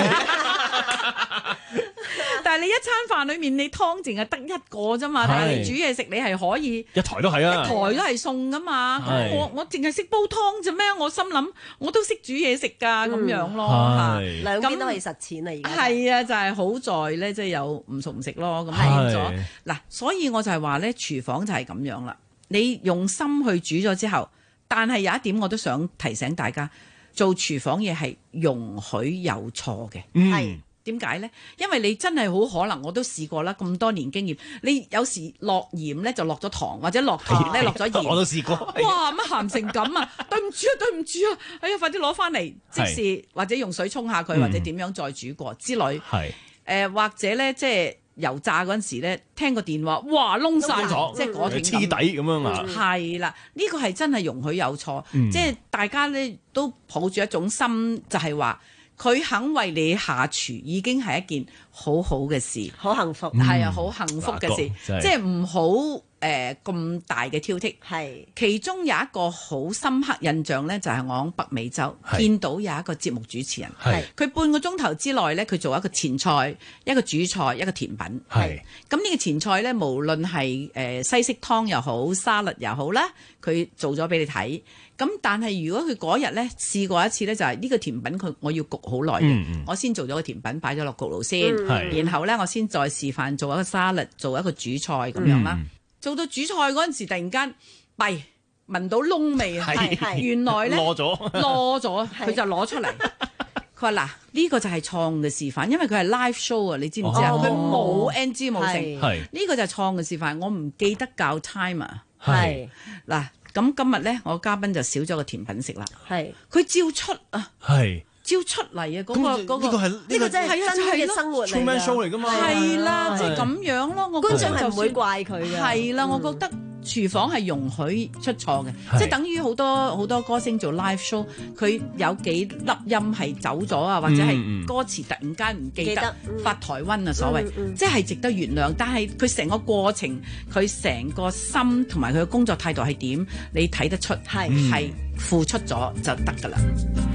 但係你一餐飯裏面你湯淨係得一個啫嘛，但係你煮嘢食你係可以一台都係啊， 一台都係餸噶嘛。我我淨係識煲湯啫咩？我心諗我都識煮嘢食㗎咁樣咯嚇。 兩邊都係實踐啦，而家係啊，就係、是、好在咧，即、就、係、是、有唔熟唔食咯。咁變咗嗱，所以我就係話咧，廚房就係咁樣啦。你用心去煮咗之後，但係有一點我都想提醒大家，做廚房嘢係容許有錯嘅。係。點解咧？因為你真係好可能，我都試過啦，咁多年經驗，你有時落鹽咧就落咗糖，或者落糖咧落咗鹽， 我都試過。 哇！乜鹹成咁啊？對唔住啊，對唔住啊！哎呀，快啲攞翻嚟，即時或者用水沖下佢，或者點樣再煮過之類。係呃、或者咧即係油炸嗰陣時咧，聽個電話，哇窿晒咗，即係嗰種黐底咁樣啊！ 係啦，呢、呢個係真係容許有錯， 嗯、 即係大家咧都抱住一種心，就係話佢肯為你下廚已經係一件好好嘅事， 好幸福， 係啊，好幸福嘅事， 嗯、 即係唔好。誒咁、呃、大嘅挑剔，係其中有一個好深刻印象咧，就係、是、我喺北美洲見到有一個節目主持人，係佢半個鐘頭之內咧，佢做一個前菜、一個主菜、一個甜品，係咁呢個前菜咧，無論係誒、呃、西式湯又好、沙律又好啦，佢做咗俾你睇。咁但係如果佢嗰日咧試過一次咧，就係、是、呢個甜品佢我要焗好耐嘅，嗯嗯我先做咗個甜品擺咗落焗爐先，嗯、然後咧我先再示範做一個沙律、做一個主菜咁樣啦。嗯做到主菜嗰陣時，突然間弊聞到燶味啊！原來咧攞咗攞咗，佢就攞出嚟。佢話嗱，呢個就係錯誤嘅示範，因為佢係 live show 啊，你知唔知啊？佢冇 N G 冇成，呢個就係錯誤嘅示範。我唔記得教 timer。係嗱，咁今日咧，我嘉賓就少咗個甜品食啦。係佢照出啊！係。照出嚟啊！嗰、嗰個嗰、嗰個呢、呢個真係真嘅生活嚟㗎，Truman Show嚟㗎嘛，係啦，即係咁樣咯。我觀眾就唔會怪佢嘅。係啦，我覺得廚房係容許出錯嘅，即係等於好多好多歌星做 live show，佢有幾粒音係走咗啊，或者係歌詞突然間唔記得，嗯、發台灣啊所謂，嗯嗯、即係值得原諒。但係佢成個過程，佢成個心同埋佢嘅工作態度係點，你睇得出係係、嗯、付出咗就得㗎啦。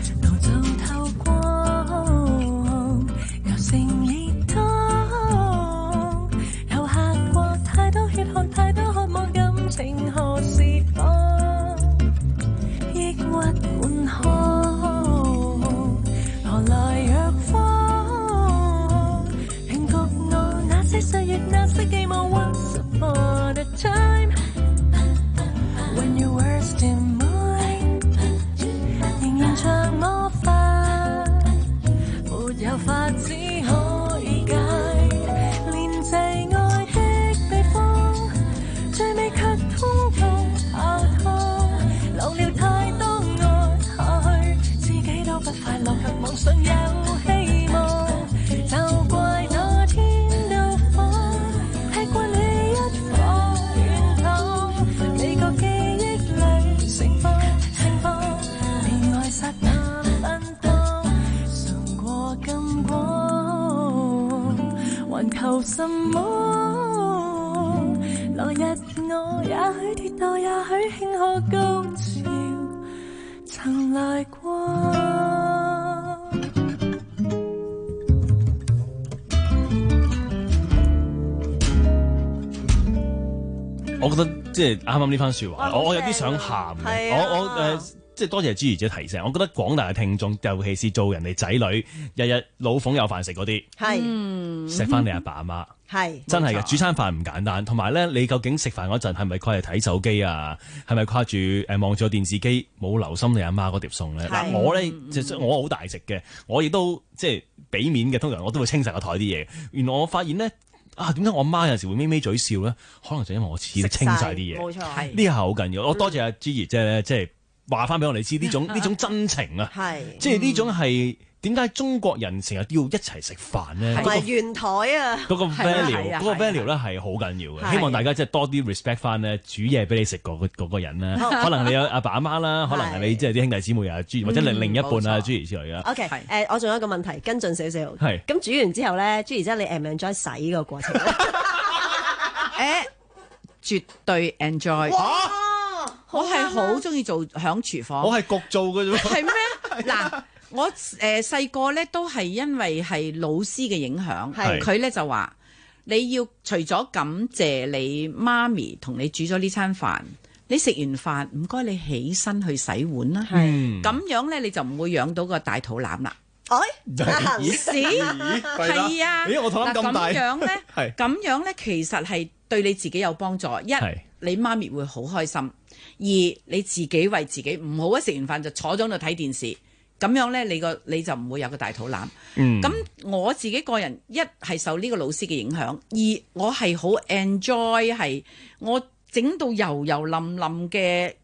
成熱湯，又下過太多血汗，太多渴望感情何時放？抑鬱滿腔，何來藥方？拼覺我那些歲月，那些寄望 Once upon a time when you were still mine， 仍然像魔法，沒有法子。想有希望，就怪那天到訪，吃過你一顆軟糖，你個記憶裏盛放盛放，戀愛剎那奔放，嘗過金光，還求什麼？來日我也許跌倒，也許慶賀高潮曾來過。 我覺得即係啱啱呢番説話，我我有啲想喊嘅。我我誒、呃、即係多謝朱兒姐提醒。我覺得廣大嘅聽眾，尤其是做人哋仔女，日日老馮有飯食嗰啲，係食翻你阿爸阿媽，係真係嘅。煮餐飯唔簡單，同埋咧，你究竟食飯嗰陣係咪掛住睇手機啊？係咪掛住誒望住個電視機，冇留心你阿媽嗰碟餸咧？嗱，我咧即係我好大食嘅，我亦都即係俾面嘅，通常我都會清晒個台啲嘢。原來我發現咧。啊，點解我媽有陣時會咪咪嘴笑咧？可能就因為我次次清晒啲嘢，冇錯，係呢下好緊要。我多謝阿朱兒姐咧，即係話翻俾我哋知呢種呢種真情啊，係即係呢種係點解中國人成日都要一齊食飯咧？ 同埋圓台啊， 嗰個 value 嗰個 value 咧係好緊要嘅。希望大家即係多啲 respect 翻咧煮嘢俾你食嗰個嗰個人啦。可能你有阿爸阿媽啦，可能係你即係啲兄弟姊妹啊，朱或者另另一半啊，朱兒之類嘅。 OK，誒，我仲有一個問題跟進少少。係咁煮完之後咧，朱兒姐你 enjoy 洗個過程？ 誒，絕對 enjoy。哇！我係好中意做響廚房。 我係焗做嘅啫。 係咩？嗱，我誒細個咧都係因為係老師嘅影響，佢咧就話你要除咗感謝你媽咪同你煮咗呢餐飯，你食完飯唔該你起身去洗碗啦。係咁樣咧，你就唔會養到個大肚腩啦。 哎， 咦？係啊， 咦？我肚腩咁大。 咁樣咧，係咁樣咧，其實係對你自己有幫助。一，你媽咪會好開心；二，你自己為自己唔好一食完飯就坐咗度睇電視，咁樣咧，你個你就唔會有個大肚腩。嗯，咁我自己個人一係受呢個老師嘅影響，二我係好 enjoy 係我整到油油淋淋嘅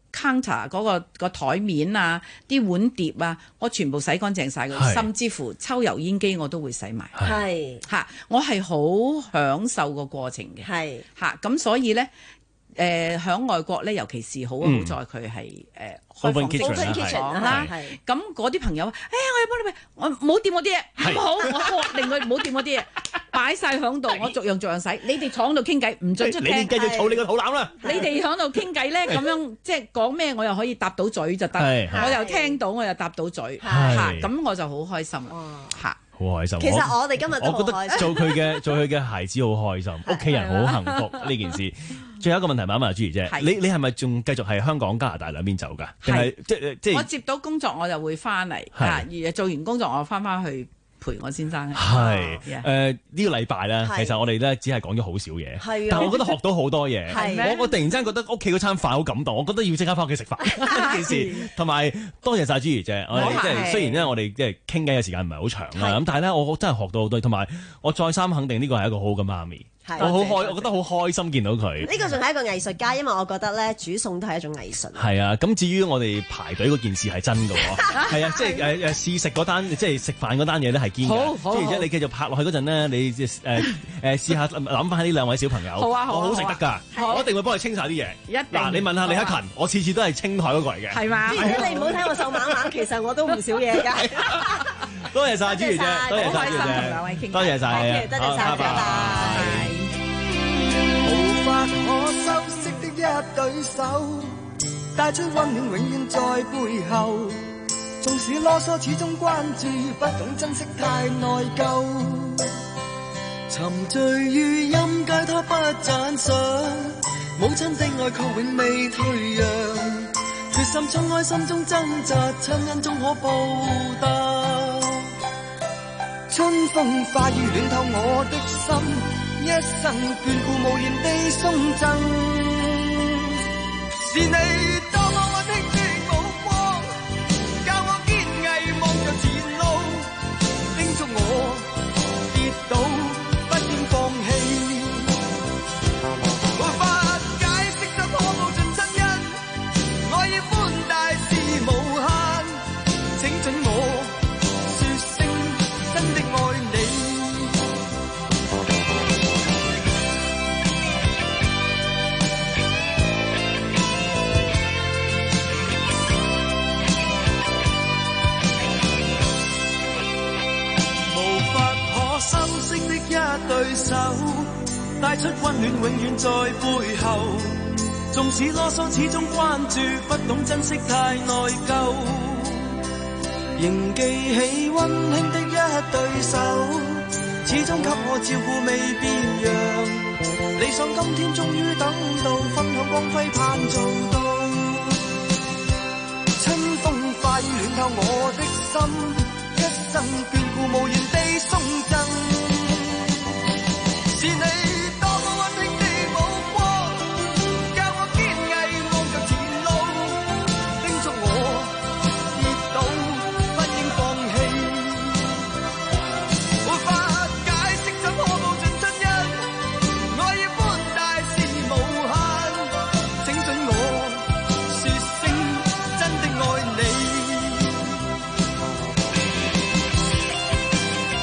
counter 嗰、那個個台面啊，啲碗碟啊，我全部洗乾淨晒佢，甚至乎抽油煙機我都會洗埋。 係嚇，我係好享受個過程嘅。係嚇，咁所以咧。誒喺、呃、外國咧，尤其是好、嗯、好在佢係誒開放式廚房啦。咁嗰啲朋友，誒、哎、我要幫你，我冇掂我啲嘢，唔好，我喝令佢唔好掂我啲嘢，擺晒喺度，我逐樣逐樣洗。你哋坐喺度傾偈，唔準出聲。 你繼續儲你個肚腩啦。 你哋喺度傾偈咧，咁樣即係講咩，我又可以答到嘴就得。我又聽到，我又答到嘴。嚇，咁我就好開心啦。嚇。 好開心。 其實我哋今日都好開心。 我覺得做佢嘅做佢嘅孩子好開心，屋企人好幸福呢件事。最後一個問題問一問朱怡姐，你你係咪仲繼續係香港加拿大兩邊走㗎？定係即即我接到工作我就會翻嚟，啊，而做完工作我翻翻去陪我先生。 係誒呢個禮拜咧，其實我哋咧只係講咗好少嘢，但係我覺得學到好多嘢。我我突然之間覺得屋企嗰餐飯好感動，我覺得要即刻翻屋企食飯呢件事。同埋多謝晒朱怡姐，我哋即係雖然咧我哋即係傾偈嘅時間唔係好長啦，咁但係咧我真係學到好多，同埋我再三肯定呢個係一個好好嘅媽咪。我好開，我覺得好開心見到佢。 呢個仲係一個藝術家，因為我覺得咧煮餸都係一種藝術。 係啊，咁至於我哋排隊嗰件事係真㗎喎，係啊，即係誒誒試食嗰單，即係食飯嗰單嘢咧係堅嘅。即係而且你繼續拍落去嗰陣咧，你誒誒試下諗翻呢兩位小朋友， 好啊好好食得㗎，我一定會幫你清晒啲嘢。嗱，你問下李克勤，我次次都係清台嗰個嚟嘅。 係嘛？ 而且你唔好睇我瘦蜢蜢，其實我都唔少嘢㗎。 多謝晒朱怡姐，多謝晒朱怡姐，多謝晒， 多謝晒，拜拜。 無法可修飾的一對手，帶出溫暖永遠在背後。縱使囉嗦，始終關注，不懂珍惜太內疚。沉醉於音階，他不讚賞。母親的愛卻永未退讓，決心衝開心中掙扎，親恩終可報答。春風化雨暖透我的心。一生眷顧無言地送贈，是你多麼溫馨的目光，教我堅毅望着前路，叮囑我跌倒不應放棄。無法解釋怎可報盡親恩，愛意寬大是無限，請准我說聲真的愛你。一對手帶出溫暖，永遠在背後。縱使囉嗦，始終關注，不懂珍惜太內疚。仍記起溫馨的一對手，始終給我照顧未變樣。理想今天終於等到，分享光輝盼做到。春風化雨暖透我的心，一生眷顧無言地送贈。是你多麼溫馨的目光，教我堅毅望着前路，叮囑我跌倒不應放棄。無法解釋怎可報盡親恩，愛意寬大是無限，請准我說聲真的愛你。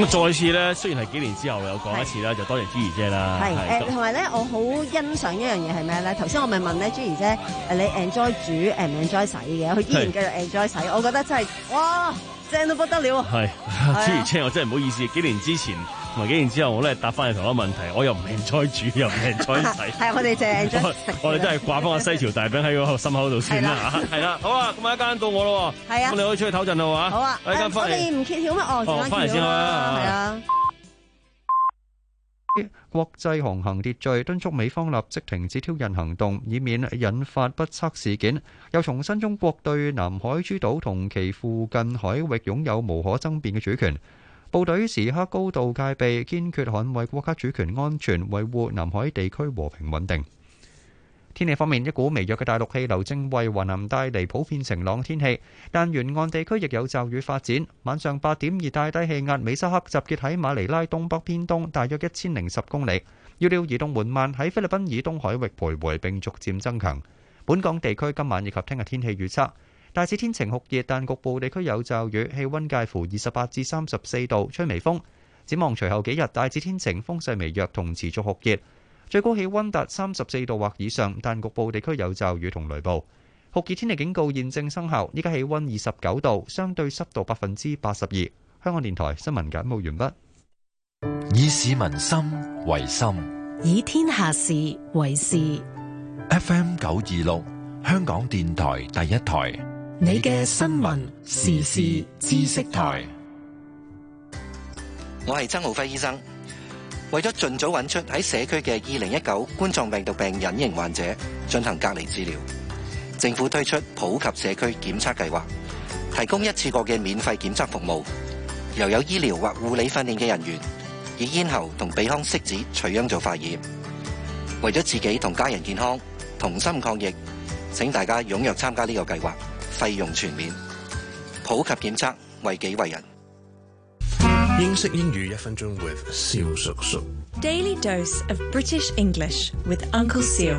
咁啊，再次咧，雖然係幾年之後有講一次啦，就多謝朱怡姐啦。 係誒，同埋咧，我好欣賞一樣嘢係咩咧？頭先我咪問咧，朱怡姐誒，你 enjoy 煮誒唔 enjoy 洗嘅？佢依然繼續 enjoy 洗，我覺得真係哇，正到不得了。係朱怡姐，我真係唔好意思，幾年之前同埋幾年之後，我咧答翻你同一個問題，我又唔 enjoy 煮，又唔 enjoy 洗。係我哋淨係 enjoy 食。我哋真係掛翻個西樵大餅喺個心口度先啦嚇。係啦，好啊，咁啊一間到我咯喎。係啊，咁你可以出去唞陣啦喎。好啊，我哋唔揭曉咩？哦，翻嚟先啦。係啊。 國際航行秩序敦促美方立即停止挑釁行動，以免引發不測事件。又重申中國對南海諸島同其附近海域擁有無可爭辯嘅主權。部隊時刻高度戒備，堅決捍衛國家主權安全，維護南海地區和平穩定。天氣方面，一股微弱嘅大陸氣流正為華南帶嚟普遍晴朗天氣，但沿岸地區亦有驟雨發展。晚上八點，熱帶低氣壓美沙克集結喺馬尼拉東北偏東，大約一千零十公里，預料移動緩慢喺菲律賓以東海域徘徊並逐漸增強。本港地區今晚以及聽日天氣預測，大致天晴酷熱，但局部地區有驟雨，氣溫介乎二十八至三十四度，吹微風。展望隨後幾日，大致天晴，風勢微弱同持續酷熱。最高氣溫達三十四度或以上，但局部地區有驟雨同雷暴。酷熱天氣警告現正生效，依家氣溫二十九度，相對濕度百分之八十二。香港電台新聞簡報完畢。 以市民心為心， 以天下事為事。 F M 九二六，香港電台第一台， 你嘅新聞時事知識台。 我係曾浩輝醫生。為咗盡早揾出喺社區嘅二零一九冠狀病毒病隱形患者進行隔離治療，政府推出普及社區檢測計劃，提供一次過嘅免費檢測服務，由有醫療或護理訓練嘅人員以咽喉同鼻腔拭子取樣做化驗。為咗自己同家人健康，同心抗疫，請大家踴躍參加呢個計劃，費用全免。普及檢測，為己為人。 英式英語一分鐘 with 蕭叔叔。 Daily dose of British English with Uncle Seal.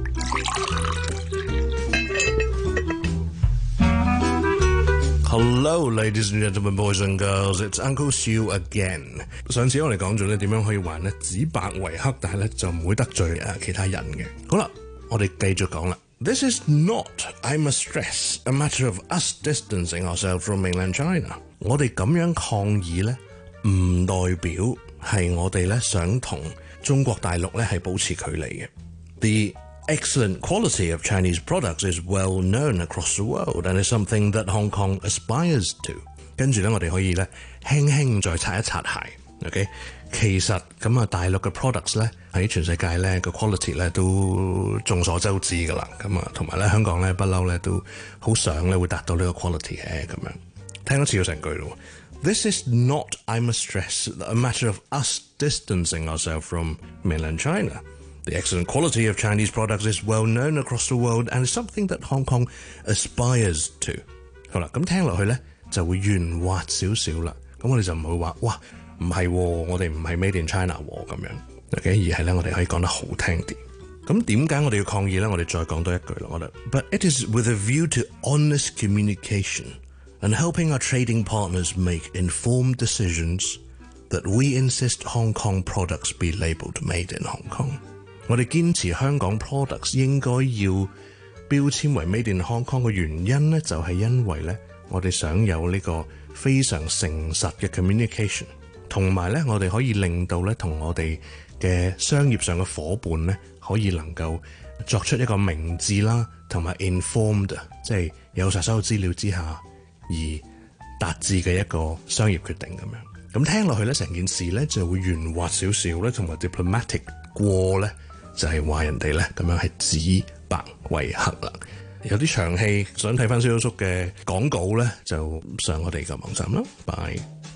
Hello, ladies and gentlemen, boys and girls. It's Uncle Seal again. 上次我哋講咗咧點樣可以話咧指白為黑，但係咧就唔會得罪誒其他人嘅。好啦，我哋繼續講啦。This is not, I must stress, a matter of us distancing ourselves from mainland China. 我哋咁樣抗議咧，唔代表係我哋咧想同中國大陸咧係保持距離嘅。The excellent quality of Chinese products is well known across the world and is something that Hong Kong aspires to. 跟住咧，我哋可以咧輕輕再擦一擦鞋。OK， 其實咁啊，大陸嘅 products 咧喺全世界咧個 quality 咧都眾所周知噶啦。咁啊，同埋咧香港咧不嬲咧都好想咧會達到呢個 quality 嘅咁樣。聽多次要成句咯。This is not, I must stress, a matter of us distancing ourselves from mainland China. The excellent quality of Chinese products is well known across the world and is something that Hong Kong aspires to. 好啦，咁聽落去咧就會圓滑少少啦。咁我哋就唔會話哇唔係，我哋唔係 Made in China 咁樣 ，OK， 而係咧我哋可以講得好聽啲。咁點解我哋要抗議咧？我哋再講多一句啦，我覺得。But it is with a view to honest communication and helping our trading partners make informed decisions that we insist Hong Kong products be labelled made in Hong Kong. 我哋堅持香港 products 應該要標籤為 made in Hong Kong 嘅原因咧，就係因為咧，我哋想有呢個非常誠實嘅 communication， 同埋咧，我哋可以令到咧同我哋嘅商業上嘅夥伴咧，可以能夠作出一個明智啦，同埋 informed， 即係有晒所有資料之下而達至嘅一個商業決定咁樣。咁聽落去咧，成件事咧就會圓滑少少咧，同埋 diplomatic 過咧，就係話人哋咧咁樣係指白為黑啦。有啲長氣想睇翻蕭叔嘅廣告咧，就上我哋嘅網站啦。拜。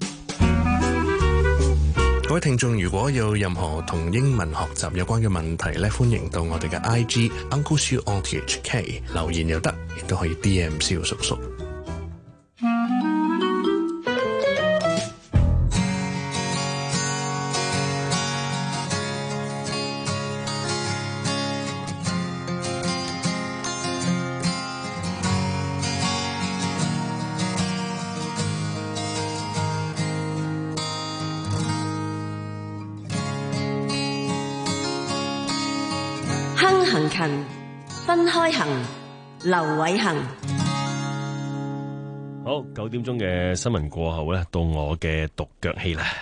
各位聽眾，如果有任何同英文學習有關嘅問題咧，歡迎到我哋嘅 I G Uncle Siu on T H K 留言又得，亦都可以 D M 蕭叔叔。 亨行勤，分開行。劉偉恒。 好，九點鐘嘅新聞過後咧，到我嘅獨腳戲啦。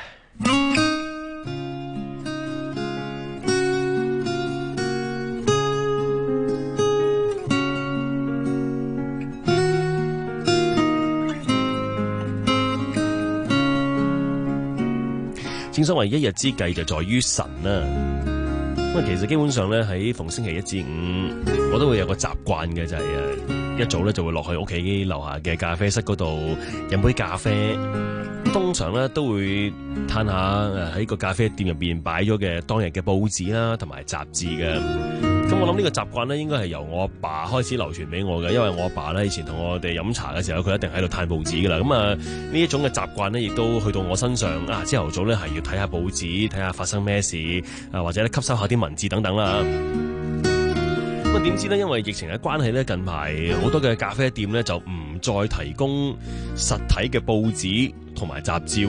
正所謂一日之計就在於晨啦。咁啊，其實基本上咧喺逢星期一至五，我都會有個習慣嘅，就係誒一早咧就會落去屋企樓下嘅咖啡室嗰度飲杯咖啡。通常咧都會嘆下誒喺個咖啡店入邊擺咗嘅當日嘅報紙啦，同埋雜誌嘅。咁我諗呢個習慣咧，應該係由我阿爸開始流傳俾我嘅，因為我阿爸咧以前同我哋飲茶嘅時候，佢一定喺度嘆報紙噶啦。咁啊呢一種嘅習慣咧，亦都去到我身上啊。朝頭早咧係要睇下報紙，睇下發生咩事啊，或者咧吸收下啲文字等等啦。咁啊點知咧，因為疫情嘅關係咧，近排好多嘅咖啡店咧就唔再提供實體嘅報紙同埋雜誌。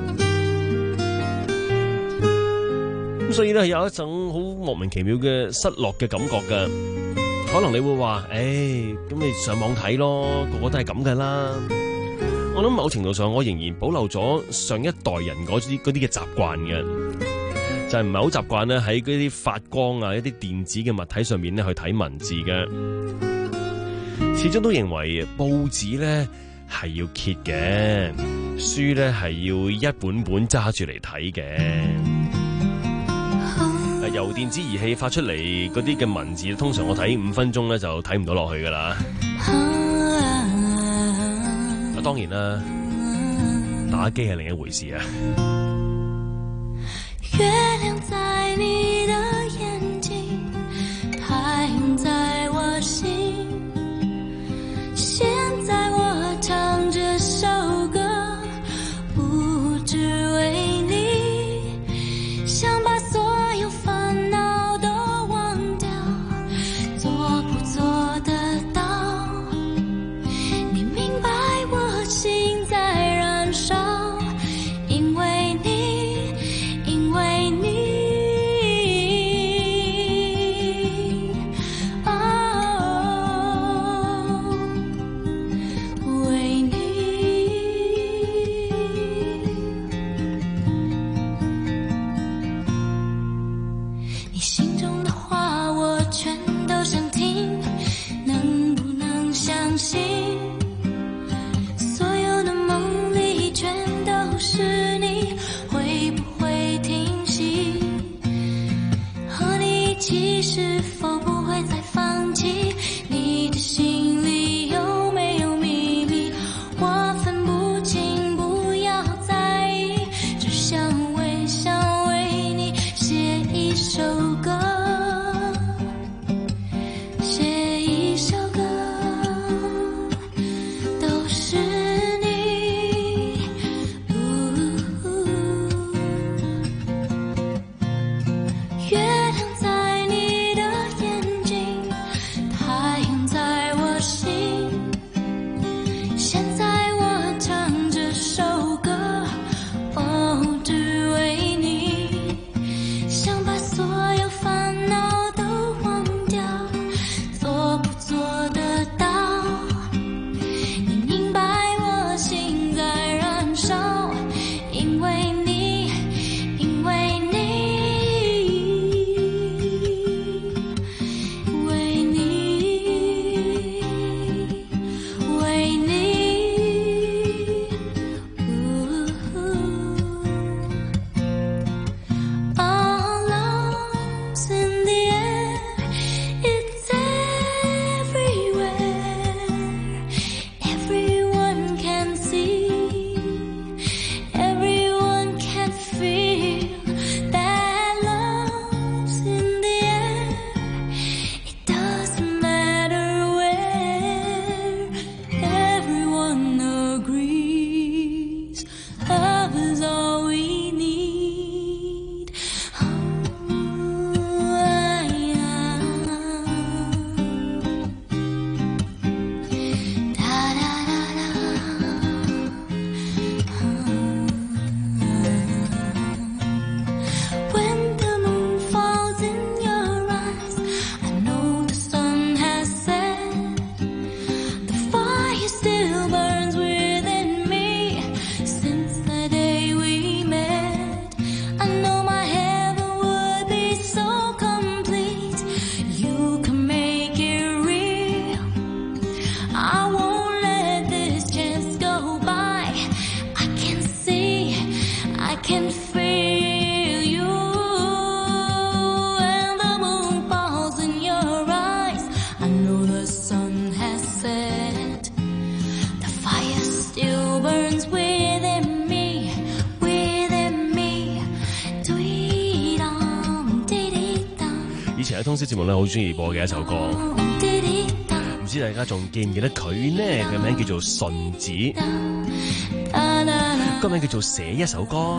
咁所以咧有一種好莫名其妙嘅失落嘅感覺㗎。可能你會話，誒、哎，咁你上網睇咯，個個都係咁㗎啦。我諗某程度上，我仍然保留咗上一代人嗰啲嗰啲嘅習慣嘅，就係唔係好習慣咧喺嗰啲發光啊一啲電子嘅物體上面咧去睇文字嘅。始終都認為報紙咧係要揭嘅，書咧係要一本本揸住嚟睇嘅。由電子儀器發出嚟嗰啲嘅文字，通常我睇五分鐘咧就睇唔到落去噶啦。啊，當然啦，打機係另一回事啊。 月亮在你的眼睛，太陽在我心，現在我唱這首歌，不只為你，想把所有煩惱都忘掉，做不做得到？你明白我心在燃燒，因為你，因為你，哦，為你。你心中的話我全都想聽，能不能相信所有的夢裡全都是你？會不會停息？和你一起是否不會再放棄？你的心裡有沒有秘密？我分不清，不要在意，只想為想為你寫一首歌，寫一首歌，都是你。月亮在你的眼睛，太陽在我心，現在我唱這首歌，哦，只為你，想把所有煩前喺通識節目咧好中意播嘅一首歌，唔知大家仲記唔記得佢呢？嘅名叫做順子，歌名叫做寫一首歌。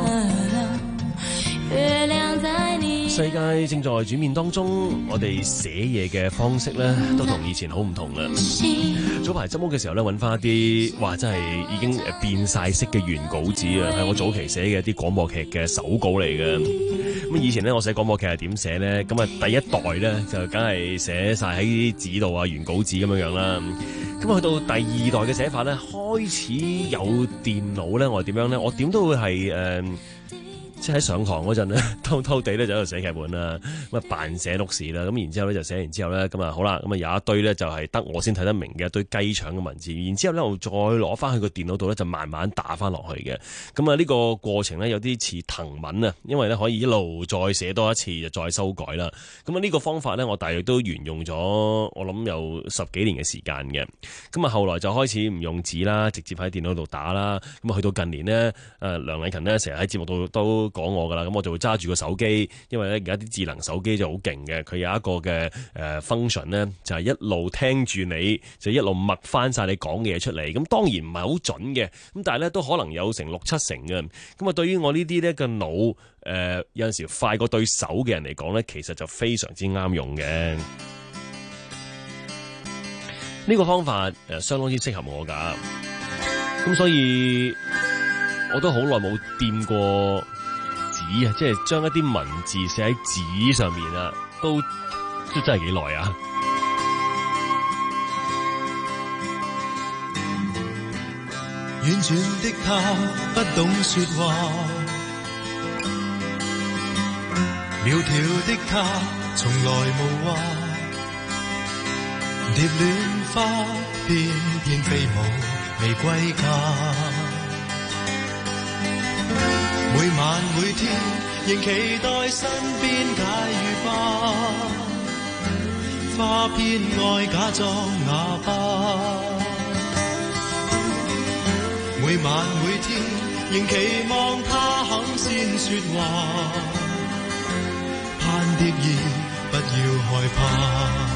世界正在轉變當中，我哋寫嘢嘅方式咧都同以前好唔同啦。早排執屋嘅時候咧，揾翻一啲哇，真係已經誒變晒色嘅原稿紙啊，係我早期寫嘅一啲廣播劇嘅手稿嚟嘅。咁以前咧，我寫廣播劇係點寫咧？咁啊，第一代咧就梗係寫晒喺啲紙度啊，原稿紙咁樣樣啦。咁去到第二代嘅寫法咧，開始有電腦咧，我係點樣咧？我點都會係誒。呃即係喺上堂嗰陣咧，偷偷地咧就喺度寫劇本啦，咁啊扮寫碌屎啦，咁然之後咧就寫完之後咧，咁啊好啦，咁啊有一堆咧就係得我先睇得明嘅一堆雞腸嘅文字，然之後咧我再攞翻去個電腦度咧就慢慢打翻落去嘅，咁啊呢個過程咧有啲似藤文啊，因為咧可以一路再寫多一次就再修改啦，咁啊呢個方法咧我大約都沿用咗我諗有十幾年嘅時間嘅，咁啊後來就開始唔用紙啦，直接喺電腦度打啦，咁啊去到近年呢，誒梁禮勤呢成日喺節目度都講我噶啦，咁我就會揸住個手機，因為咧而家啲智能手機就好勁嘅，佢有一個嘅誒 function 咧，就係一路聽住你，就一路默翻晒你講嘅嘢出嚟。咁當然唔係好準嘅，咁但係咧都可能有成六七成嘅。咁啊，對於我呢啲咧嘅腦誒有陣時快過對手嘅人嚟講咧，其實就非常之啱用嘅。呢個方法誒相當之適合我噶，咁所以我都好耐冇掂過。紙啊，即係將一啲文字寫喺紙上面啊，都都真係幾耐啊！ 婉轉的他不懂說話，苗條的他從來無話，蝶戀花翩翩飛舞未歸家。每晚每天仍期待身邊解語花，花偏愛假裝啞巴。每晚每天仍期望他肯先說話，盼蝶兒不要害怕。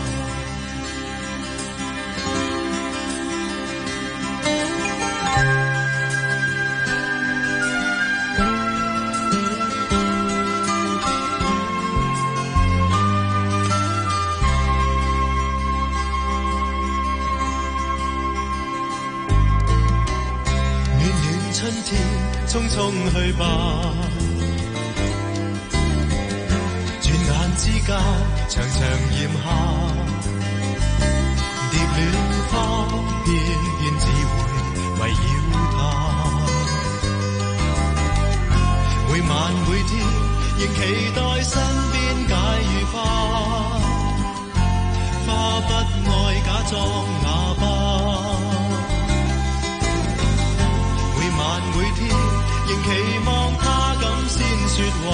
匆匆去吧，轉眼之間長長炎夏，蝶戀花偏偏只會圍繞他。每晚每天仍期待身邊解語花，花不愛假裝啞巴。每晚每天仍期望他敢先說話，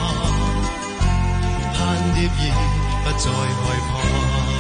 盼蝶兒不再害怕。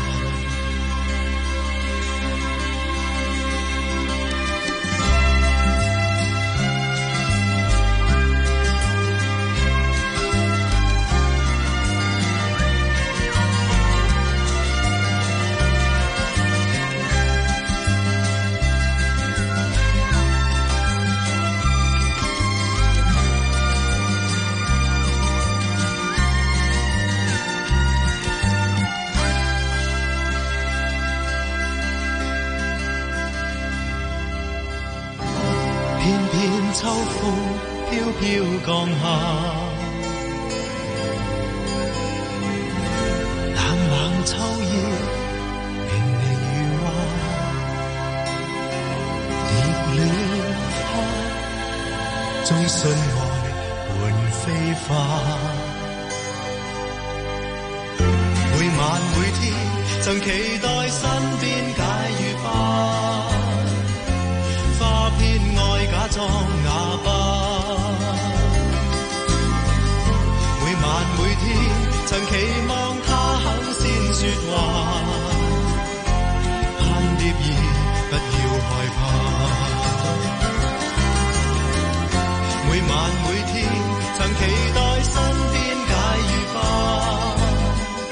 秋風飄飄降下，冷冷秋意明媚如畫，蝶戀花終信愛伴飛花。每晚每天曾期待身邊解語花，花偏愛假裝啞巴。每晚每天曾期望他肯先說話，盼蝶兒不要害怕。每晚每天曾期待身邊解語花，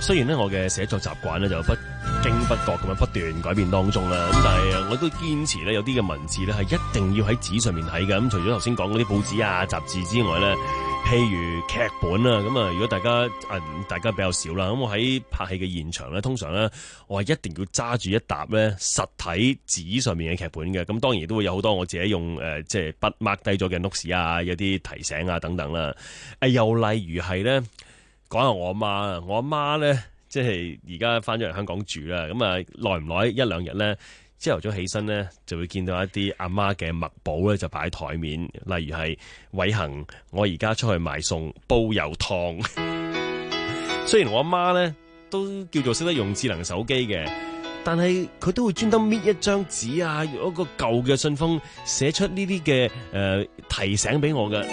雖然咧我嘅寫作習慣咧就不經不覺咁樣不斷改變當中啦，咁但係我都堅持咧有啲嘅文字咧係一定要喺紙上面睇嘅。咁除咗頭先講嗰啲報紙啊雜誌之外咧，譬如劇本啊，咁啊如果大家誒、呃、大家比較少啦，咁我喺拍戲嘅現場咧，通常咧我係一定要揸住一沓咧實體紙上面嘅劇本嘅。咁當然都會有好多我自己用誒、呃、即係筆 mark 低咗嘅 notes 啊，有啲提醒啊等等啦。誒又例如係咧講下我阿媽啊，我阿媽咧即係而家翻咗嚟香港住啦，咁啊耐唔耐一兩日咧，朝頭早起身咧就會見到一啲阿媽嘅墨寶咧就擺喺台面，例如係偉恒，我而家出去買餸煲油湯。雖然我阿媽咧都叫做識得用智能手機嘅，但係佢都會專登搣一張紙啊，用一個舊嘅信封寫出呢啲嘅誒提醒俾我嘅。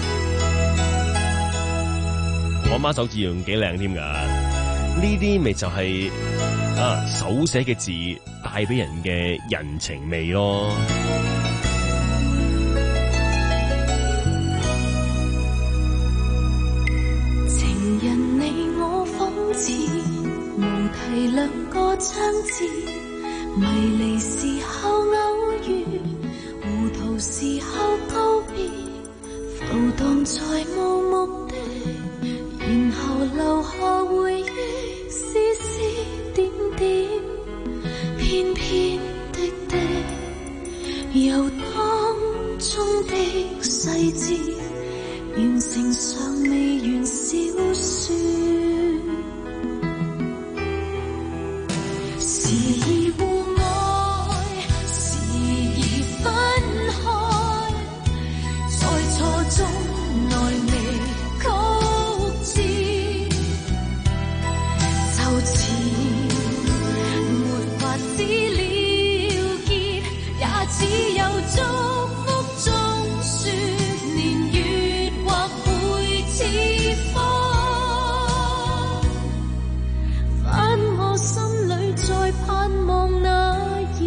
我阿媽手字用幾靚添㗎，呢啲咪就係、是、啊手寫嘅字帶俾人嘅人情味咯。 情人你我仿似無題兩個章節，迷離時候偶遇，糊塗時候告別，浮蕩在無目的，然後留下回憶，絲絲點點，偏偏的的，由當中的細節，完成尚未完小說。時而互愛，時而分開，在錯中來未曲折，就似沒法子了結，也只有祝福中說，年月或會似風，反我心裏在盼望那夜，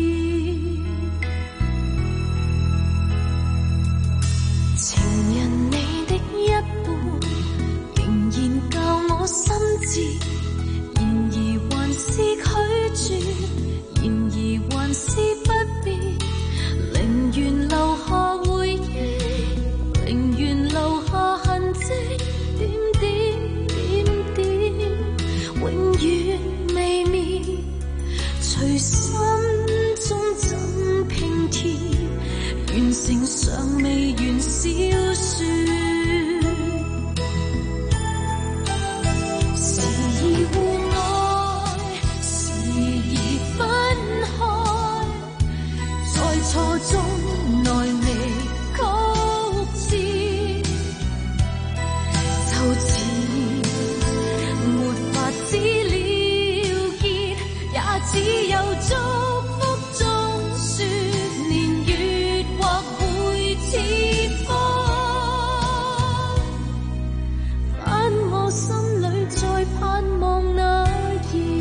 情人你的一半仍然教我心知，然而還是拒絕，然而還是不變，寧願留下回憶，寧願留下痕跡，點點點點，永遠未滅，隨心中怎拼貼，完成尚未完小說。時而互愛，時而分開，在錯中來未曲折，就似沒法子了結，也只有祝福中說，年月或會似風，反我心裏在盼望那夜。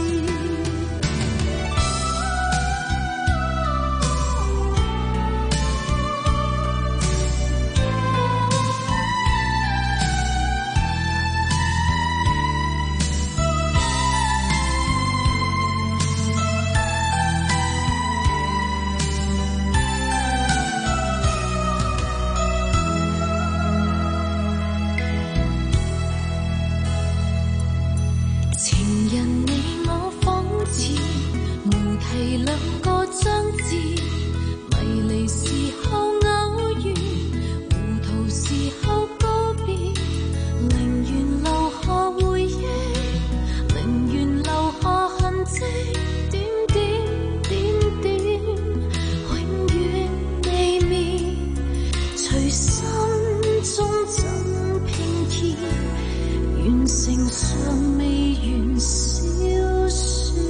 情人你我仿似無題兩個章節，迷離時候偶遇，糊塗時候告別，寧願留下回憶，寧願留下痕跡，點點點點，永遠未滅，隨心中怎拼貼，完成尚未完小說。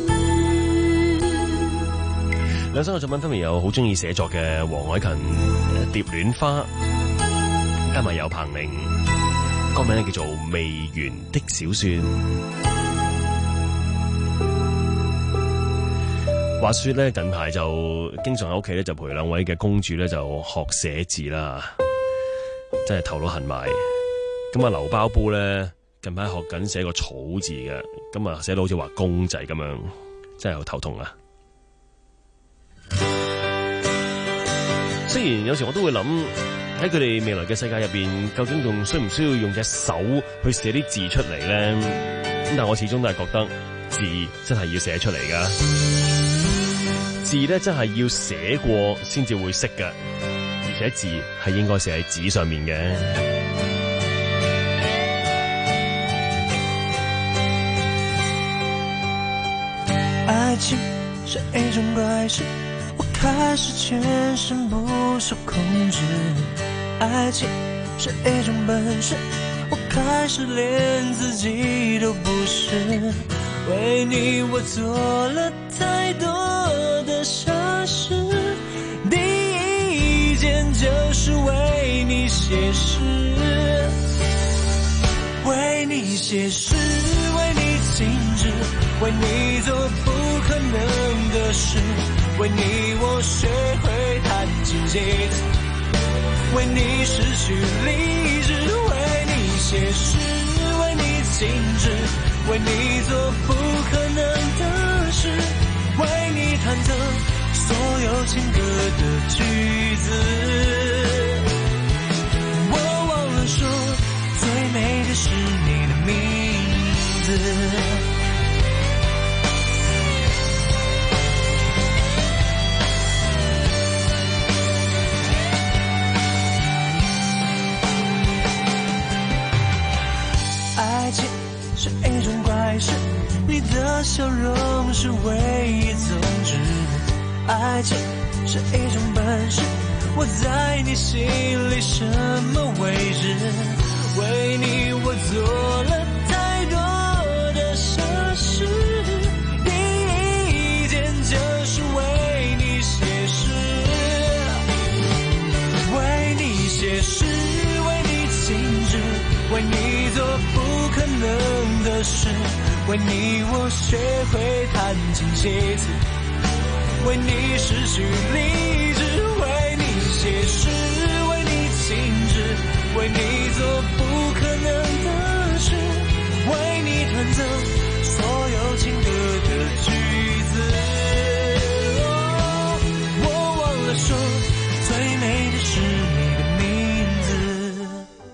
兩首嘅作品分別有好中意寫作嘅黃凱芹《蝶戀花》，加埋有彭羚，歌名咧叫做《未完的小說》。話說咧，近排就經常喺屋企咧就陪兩位嘅公主咧就學寫字啦，真係頭都痕埋。咁啊，劉包煲咧近排學緊寫個草字嘅，咁啊寫到好似畫公仔咁樣，真係好頭痛啊！雖然有時我都會諗喺佢哋未來嘅世界入邊，究竟仲需唔需要用隻手去寫啲字出嚟咧？咁但係我始終都係覺得字真係要寫出嚟噶，字咧真係要寫過先至會識噶，而且字係應該寫喺紙上面嘅。 愛情是一種怪事，我開始全身不受控制。愛情是一種本事，我開始連自己都不是。為你我做了太多的傻事，第一件就是為你寫詩，為你寫詩，為你靜止，為你做不可能的事，為你我學會彈琴寫詞，為你失去理智，為你寫詩，為你靜止，為你做不可能的事，為你彈奏所有情歌的句子。我忘了說，最美的是你的名字。愛情是一種怪事，你的笑容是唯一宗旨。愛情是一種本事，我在你心裡什麼位置？為你我做了太多的傻事，第一件就是為你寫詩，為你寫詩，為你靜止，為你做不可能的事，為你我學會彈琴寫詞，為你失去理智，為你寫詩，為你靜止，為你做不可能的事，為你彈奏所有情歌的句子。哦，我忘了說，最美的是你的名字。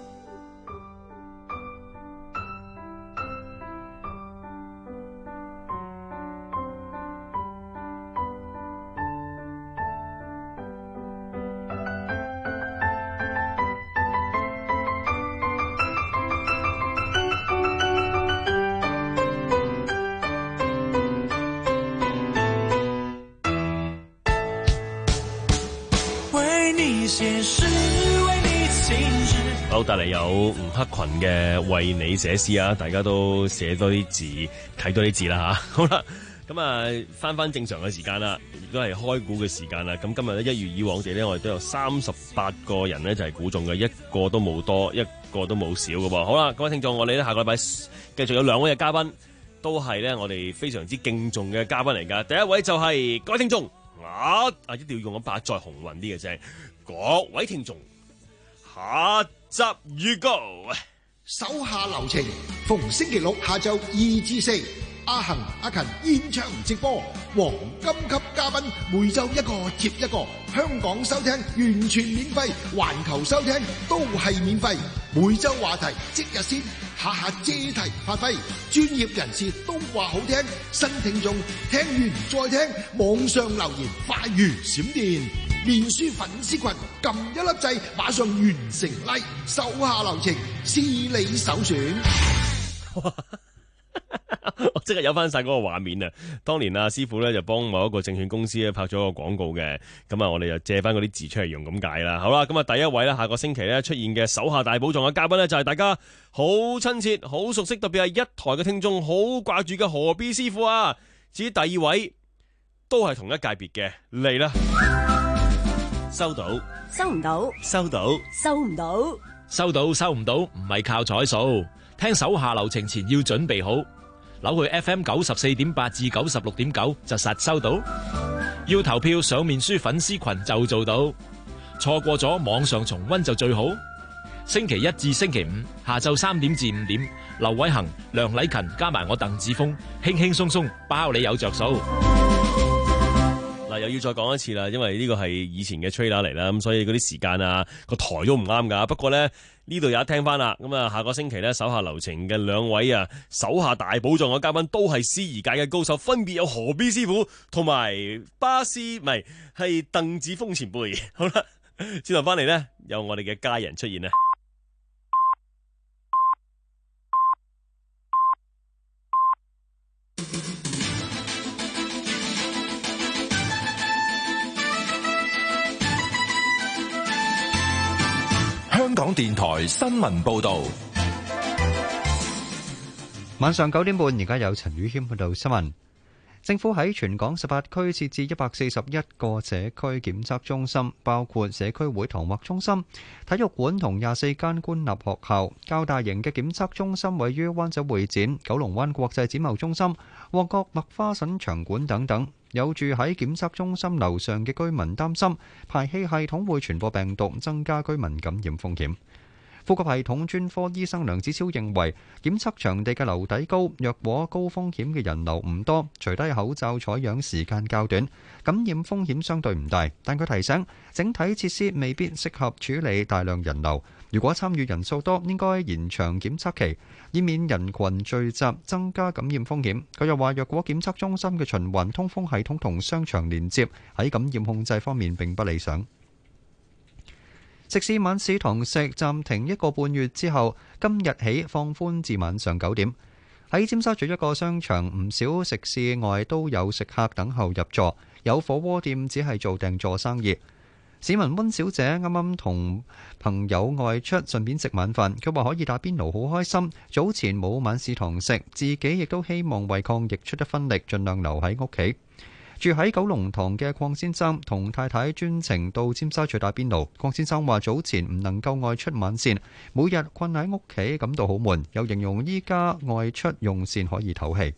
好，帶嚟有吳克群嘅為你寫詩啊！大家都寫多啲字，睇多啲字啦吓。好啦，咁啊翻翻正常嘅時間啦，亦都係開估嘅時間啦。咁今日咧一如以往地咧，我哋都有三十八個人咧就係估中嘅，一個都冇多，一個都冇少嘅噃。好啦，各位聽眾，我哋咧下個禮拜繼續有兩位嘅嘉賓，都係咧我哋非常之敬重嘅嘉賓嚟噶。第一位就係、是、各位聽眾，啊啊一定要用咁把再雄渾啲嘅啫，各位聽眾。下集預告， 手下留情。逢星期六下晝二至四，阿恒阿勤現場直播，黃金級嘉賓每周一個接一個，香港收聽完全免費，環球收聽都係免費。每周話題即日先，下下借題發揮，專業人士都話好聽，新聽眾聽完再聽，網上留言快如閃電。面書粉絲群撳一粒掣，馬上完成 like， 手下留情是你首選。 我即刻有翻晒嗰個畫面啊！當年啊師傅咧就幫某一個證券公司咧拍咗個廣告嘅，咁啊我哋就借翻嗰啲字出嚟用咁解啦。好啦，咁啊第一位咧下個星期咧出現嘅手下大寶藏嘅嘉賓咧就係大家好親切、好熟悉，特別係一台嘅聽眾好掛住嘅何 B 師傅啊！至於第二位都係同一界別嘅，嚟啦！收到， 收唔到， 收到， 收唔到， 收到，收唔到，唔係靠彩數，聽手下留情前要準備好，扭去 F M 九十四點八至九十六點九就實收到。要投票上面書粉絲群就做到，錯過咗網上重溫就最好。 星期一至星期五下晝三點至五點，劉偉恒、梁禮勤加埋我鄧志峰，輕輕鬆鬆包你有着數。 嗱，又要再講一次啦，因為呢個係以前嘅 trailer 嚟啦，咁所以嗰啲時間啊個台都唔啱噶。不過咧呢度有得聽翻啦，咁啊下個星期咧手下留情嘅兩位啊手下大寶藏嘅嘉賓都係司儀界嘅高手，分別有何 B 師傅同埋巴斯，唔係係鄧志峰前輩。好啦，轉頭翻嚟咧有我哋嘅家人出現啦。 香港電台新聞報道， 晚上九點半，而家有陳宇謙報道新聞。政府喺全港十八區設置一百四十一個社區檢測中心，包括社區會堂或中心、體育館同廿四間官立學校。較大型嘅檢測中心位於灣仔會展、九龍灣國際展貿中心、旺角麥花臣場館等等。有住喺檢測中心樓上嘅居民擔心排氣系統會傳播病毒，增加居民感染風險。呼吸系統專科醫生梁子超認為，檢測場地嘅樓底高，若果高風險嘅人流唔多，除低口罩採樣時間較短，感染風險相對唔大。但佢提醒，整體設施未必適合處理大量人流。如果參與人數多，應該延長檢測期，以免人群聚集，增加感染風險。佢又話，若果檢測中心嘅循環通風系統同商場連接，喺感染控制方面並不理想。食肆晚市堂食暫停一個半月之後，今日起放寬至晚上九點。喺尖沙咀一個商場，唔少食肆外都有食客等候入座，有火鍋店只係做訂座生意。市民溫小姐啱啱同朋友外出，順便食晚飯，佢話可以打邊爐，好開心。早前冇晚市堂食，自己亦都希望為抗疫出一分力，盡量留喺屋企。住喺九龍塘嘅鄺先生同太太專程到尖沙咀打邊爐。鄺先生話早前唔能夠外出晚膳，每日困喺屋企感到好悶，又形容依家外出用膳可以唞氣。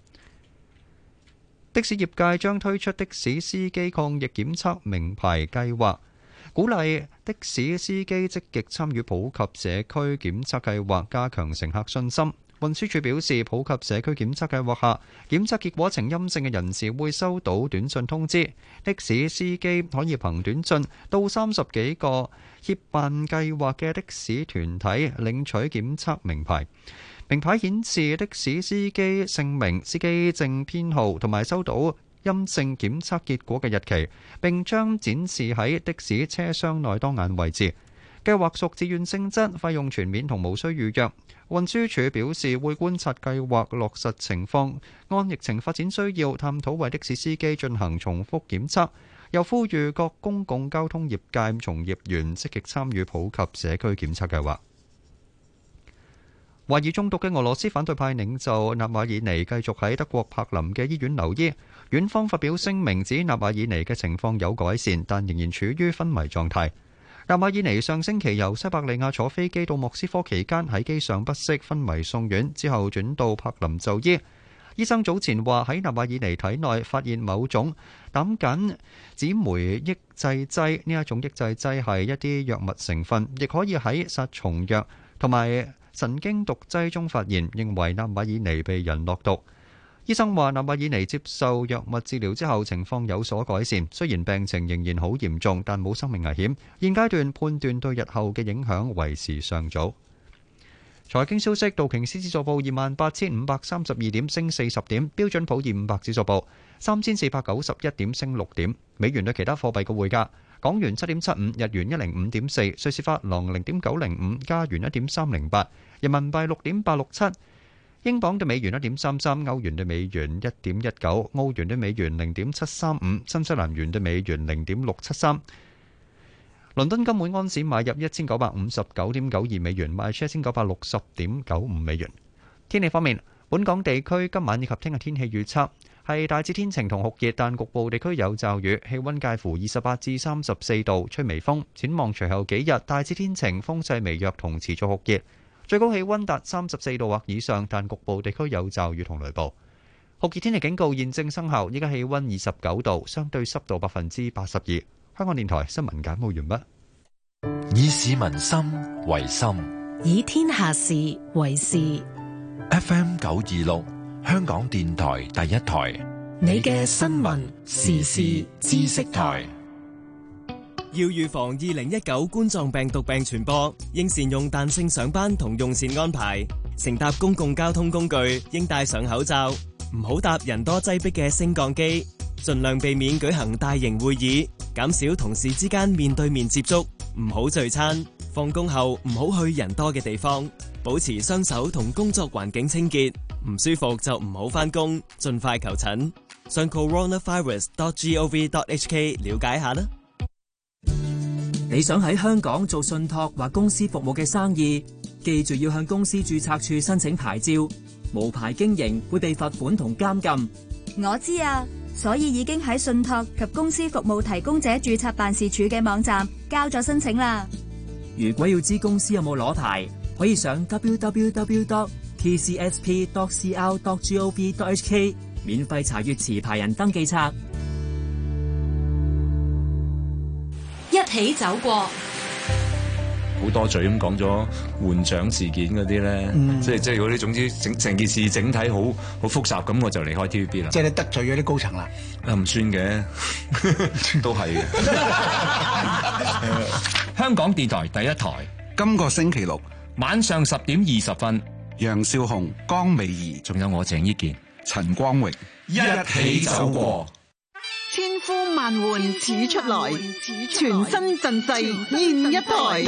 的士業界將推出的士司機抗疫檢測名牌計劃，鼓勵的士司機積極參與普及社區檢測計劃，加強乘客信心。運輸署表示，普及社區檢測計劃下，檢測結果呈陰性嘅人士會收到短信通知，的士司機可以憑短信到三十幾個協辦計劃嘅的士團體領取檢測名牌。名牌顯示的士司機姓名、司機證編號同埋收到陰性檢測結果嘅日期，並將展示喺的士車廂內當眼位置。計劃屬自願性質，費用全免同無需預約。運輸署表示會觀察計劃落實情況，按疫情發展需要探討為的士司機進行重複檢測。又呼籲各公共交通業界從業員積極參與普及社區檢測計劃。懷疑中毒嘅俄羅斯反對派領袖納瓦爾尼繼續喺德國柏林嘅醫院留醫，院方發表聲明指納瓦爾尼嘅情況有改善，但仍然處於昏迷狀態。納瓦爾尼上星期由西伯利亞坐飛機到莫斯科期間喺機上不適昏迷送院，之後轉到柏林就醫。醫生早前話喺納瓦爾尼體內發現某種膽鹼姊酶抑制劑，呢一種抑制劑係一啲藥物成分，亦可以喺殺蟲藥同埋神經毒劑中發現，認為納瓦爾尼被人落毒。醫生話納瓦爾尼接受藥物治療之後情況有所改善，雖然病情仍然好嚴重，但冇生命危險。現階段判斷對日後嘅影響為時尚早。財經消息，道瓊斯指數報二萬八千五百三十二點，升四十點；標準普爾五百指數報三千四百九十一點，升六點。美元對其他貨幣嘅匯價：港元七點七五，日元一零五點四，瑞士法郎零點九零五，加元一點三零八，人民幣六點八六七。英鎊對美元一點三三，歐元對美元一點一九，澳元對美元零點七三五，新西蘭元對美元零點六七三。倫敦金每安士買入一千九百五十九點九二美元，賣出一千九百六十點九五美元。天氣方面，本港地區今晚以及聽日天氣預測係大致天晴同酷熱，但局部地區有驟雨，氣溫介乎二十八至三十四度，吹微風。展望隨後幾日，大致天晴，風勢微弱同持續酷熱。最高氣溫達三十四度或以上，但局部地區有驟雨同雷暴。酷熱天氣警告現正生效，依家氣溫二十九度，相對濕度百分之八十二。香港電台新聞簡報完畢。 以市民心為心， 以天下事為事。 F M 九二六，香港電台第一台， 你嘅新聞時事知識台。 要預防二零一九冠狀病毒病傳播，應善用彈性上班同用膳安排。乘搭公共交通工具應戴上口罩，唔好搭人多擠迫嘅升降機，盡量避免舉行大型會議，減少同事之間面對面接觸，唔好聚餐。放工後唔好去人多嘅地方，保持雙手同工作環境清潔。唔舒服就唔好返工，盡快求診。上 coronavirus dot gov dot hk 了解下啦。 你想喺香港做信託或公司服務嘅生意，記住要向公司註冊處申請牌照。無牌經營會被罰款同監禁。 我知啊，所以已經喺信託及公司服務提供者註冊辦事處嘅網站交咗申請啦。 如果要知公司有冇攞牌，可以上 w w w dot t c s p dot c r dot gov dot h k 免費查閱持牌人登記冊。 一起走過， 好多嘴咁講咗換獎事件嗰啲咧，嗯、即係即係嗰啲，總之整成件事整體好好複雜，咁我就離開 T V B 啦。 即係你得罪咗啲高層啦？ 啊，唔算嘅，都係嘅。 香港電台第一台， 今個星期六晚上十點二十分， 楊少紅、江美儀， 仲有我鄭伊健、 陳光榮， 一起走過。 千呼萬喚始出來，全新陣勢現一台。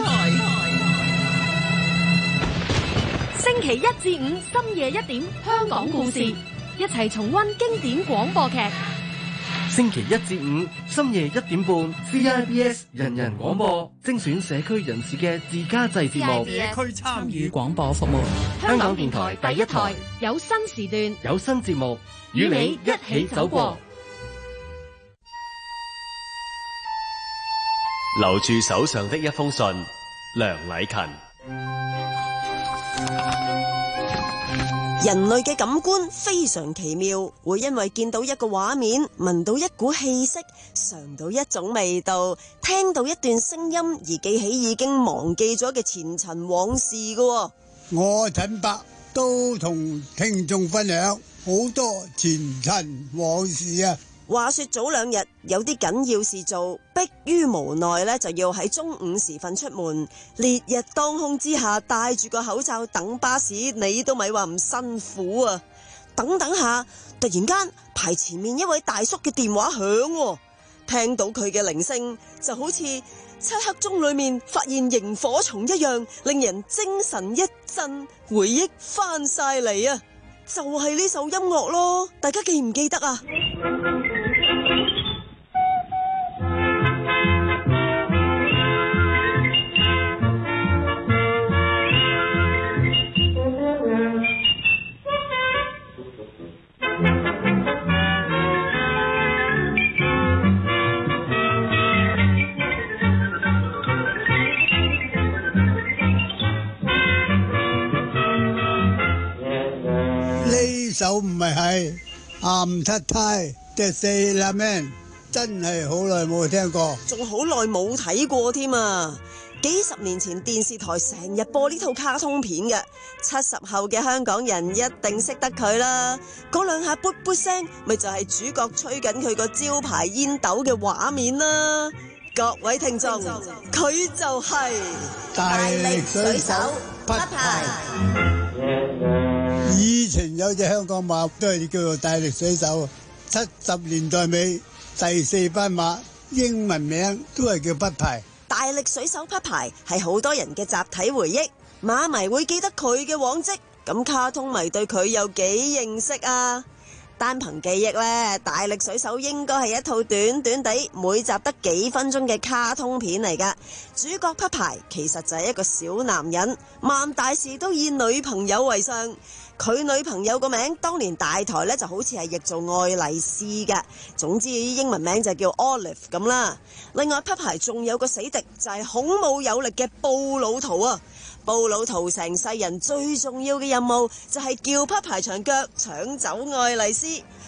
星期一至五深夜一點，香港故事，一齊重溫經典廣播劇。 星期一至五深夜一點半 ，C I B S 人人廣播精選社區人士嘅自家製節目， 社區參與廣播服務。香港電台第一台有新時段， 有新節目，與你一起走過。 留住手上的一封信，梁禮勤。 人類嘅感官非常奇妙，會因為見到一個畫面，聞到一股氣息，嘗到一種味道，聽到一段聲音而記起已經忘記咗嘅前塵往事㗎。 我陳伯都同聽眾分享好多前塵往事啊！ 話說早兩日有啲緊要事做，迫於無奈咧就要喺中午時分出門，烈日當空之下戴住個口罩等巴士，你都咪話唔辛苦啊！等等下，突然間排前面一位大叔嘅電話響，聽到佢嘅鈴聲就好似漆黑中裏面發現螢火蟲一樣，令人精神一振，回憶翻晒嚟啊！就係呢首音樂咯，大家記唔記得啊？ 呢首唔係係暗七太嘅四啦 man，真係好耐冇聽過， 仲好耐冇睇過添啊！幾十年前電視台成日播呢套卡通片嘅，七十後嘅香港人一定識得佢啦。嗰兩下噗噗聲，咪就係主角吹緊佢個招牌煙斗嘅畫面啦。各位聽眾，佢就係大力水手匹牌。以前有隻香港馬都係叫做大力水手，七十年代尾第四班馬英文名都係叫匹牌。 大力水手匹牌係好多人嘅集體回憶，馬迷會記得佢嘅往績，咁卡通迷對佢有幾認識啊？單憑記憶呢，大力水手應該係一套短短地每集得幾分鐘嘅卡通片嚟㗎。主角匹牌其實就係一個小男人，萬大事都以女朋友為上。佢女朋友個名當年大台呢就好似係譯做愛麗絲嘅，總之英文名就叫 Olive 咁啦。另外匹牌仲有個死敵就係孔武有力嘅布魯圖啊！布魯圖成世人最重要嘅任務就係叫匹牌長腳搶走愛麗絲。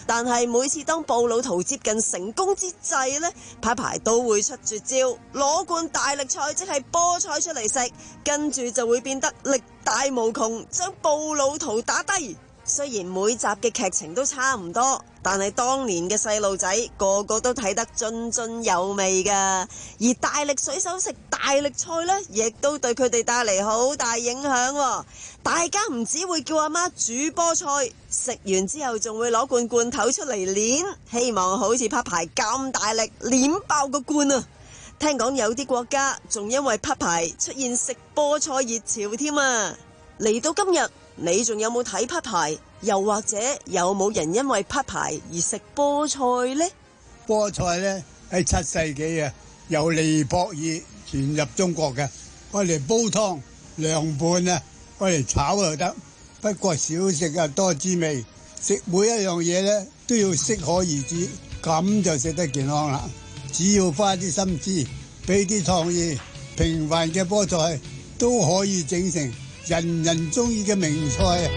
但係每次當布魯圖接近成功之際呢，派牌都會出絕招，攞罐大力菜即係菠菜出嚟食，跟住就會變得力大無窮，將布魯圖打低。雖然每集嘅劇情都差唔多，但係當年嘅細路仔個個都睇得津津有味㗎。而大力水手食大力菜呢，亦都對佢哋帶嚟好大影響喎。大家唔只會叫阿媽煮菠菜，食完之後仲會攞罐罐頭出嚟捏，希望好似匹牌咁大力捏爆個罐啊！聽講有啲國家仲因為匹牌出現食菠菜熱潮添啊！嚟到今日，你仲有冇睇匹牌？又或者有冇人因為匹牌而食菠菜呢？ 菠菜呢喺七世紀啊，由尼泊爾傳入中國嘅，我嚟煲湯、涼拌啊，我嚟炒又得。不過少食啊多滋味，食每一樣嘢呢都要適可而止，咁就食得健康啦。只要花啲心思，俾啲創意，平凡嘅菠菜都可以整成人人中意嘅名菜啊！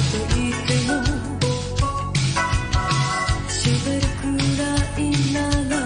くらいなら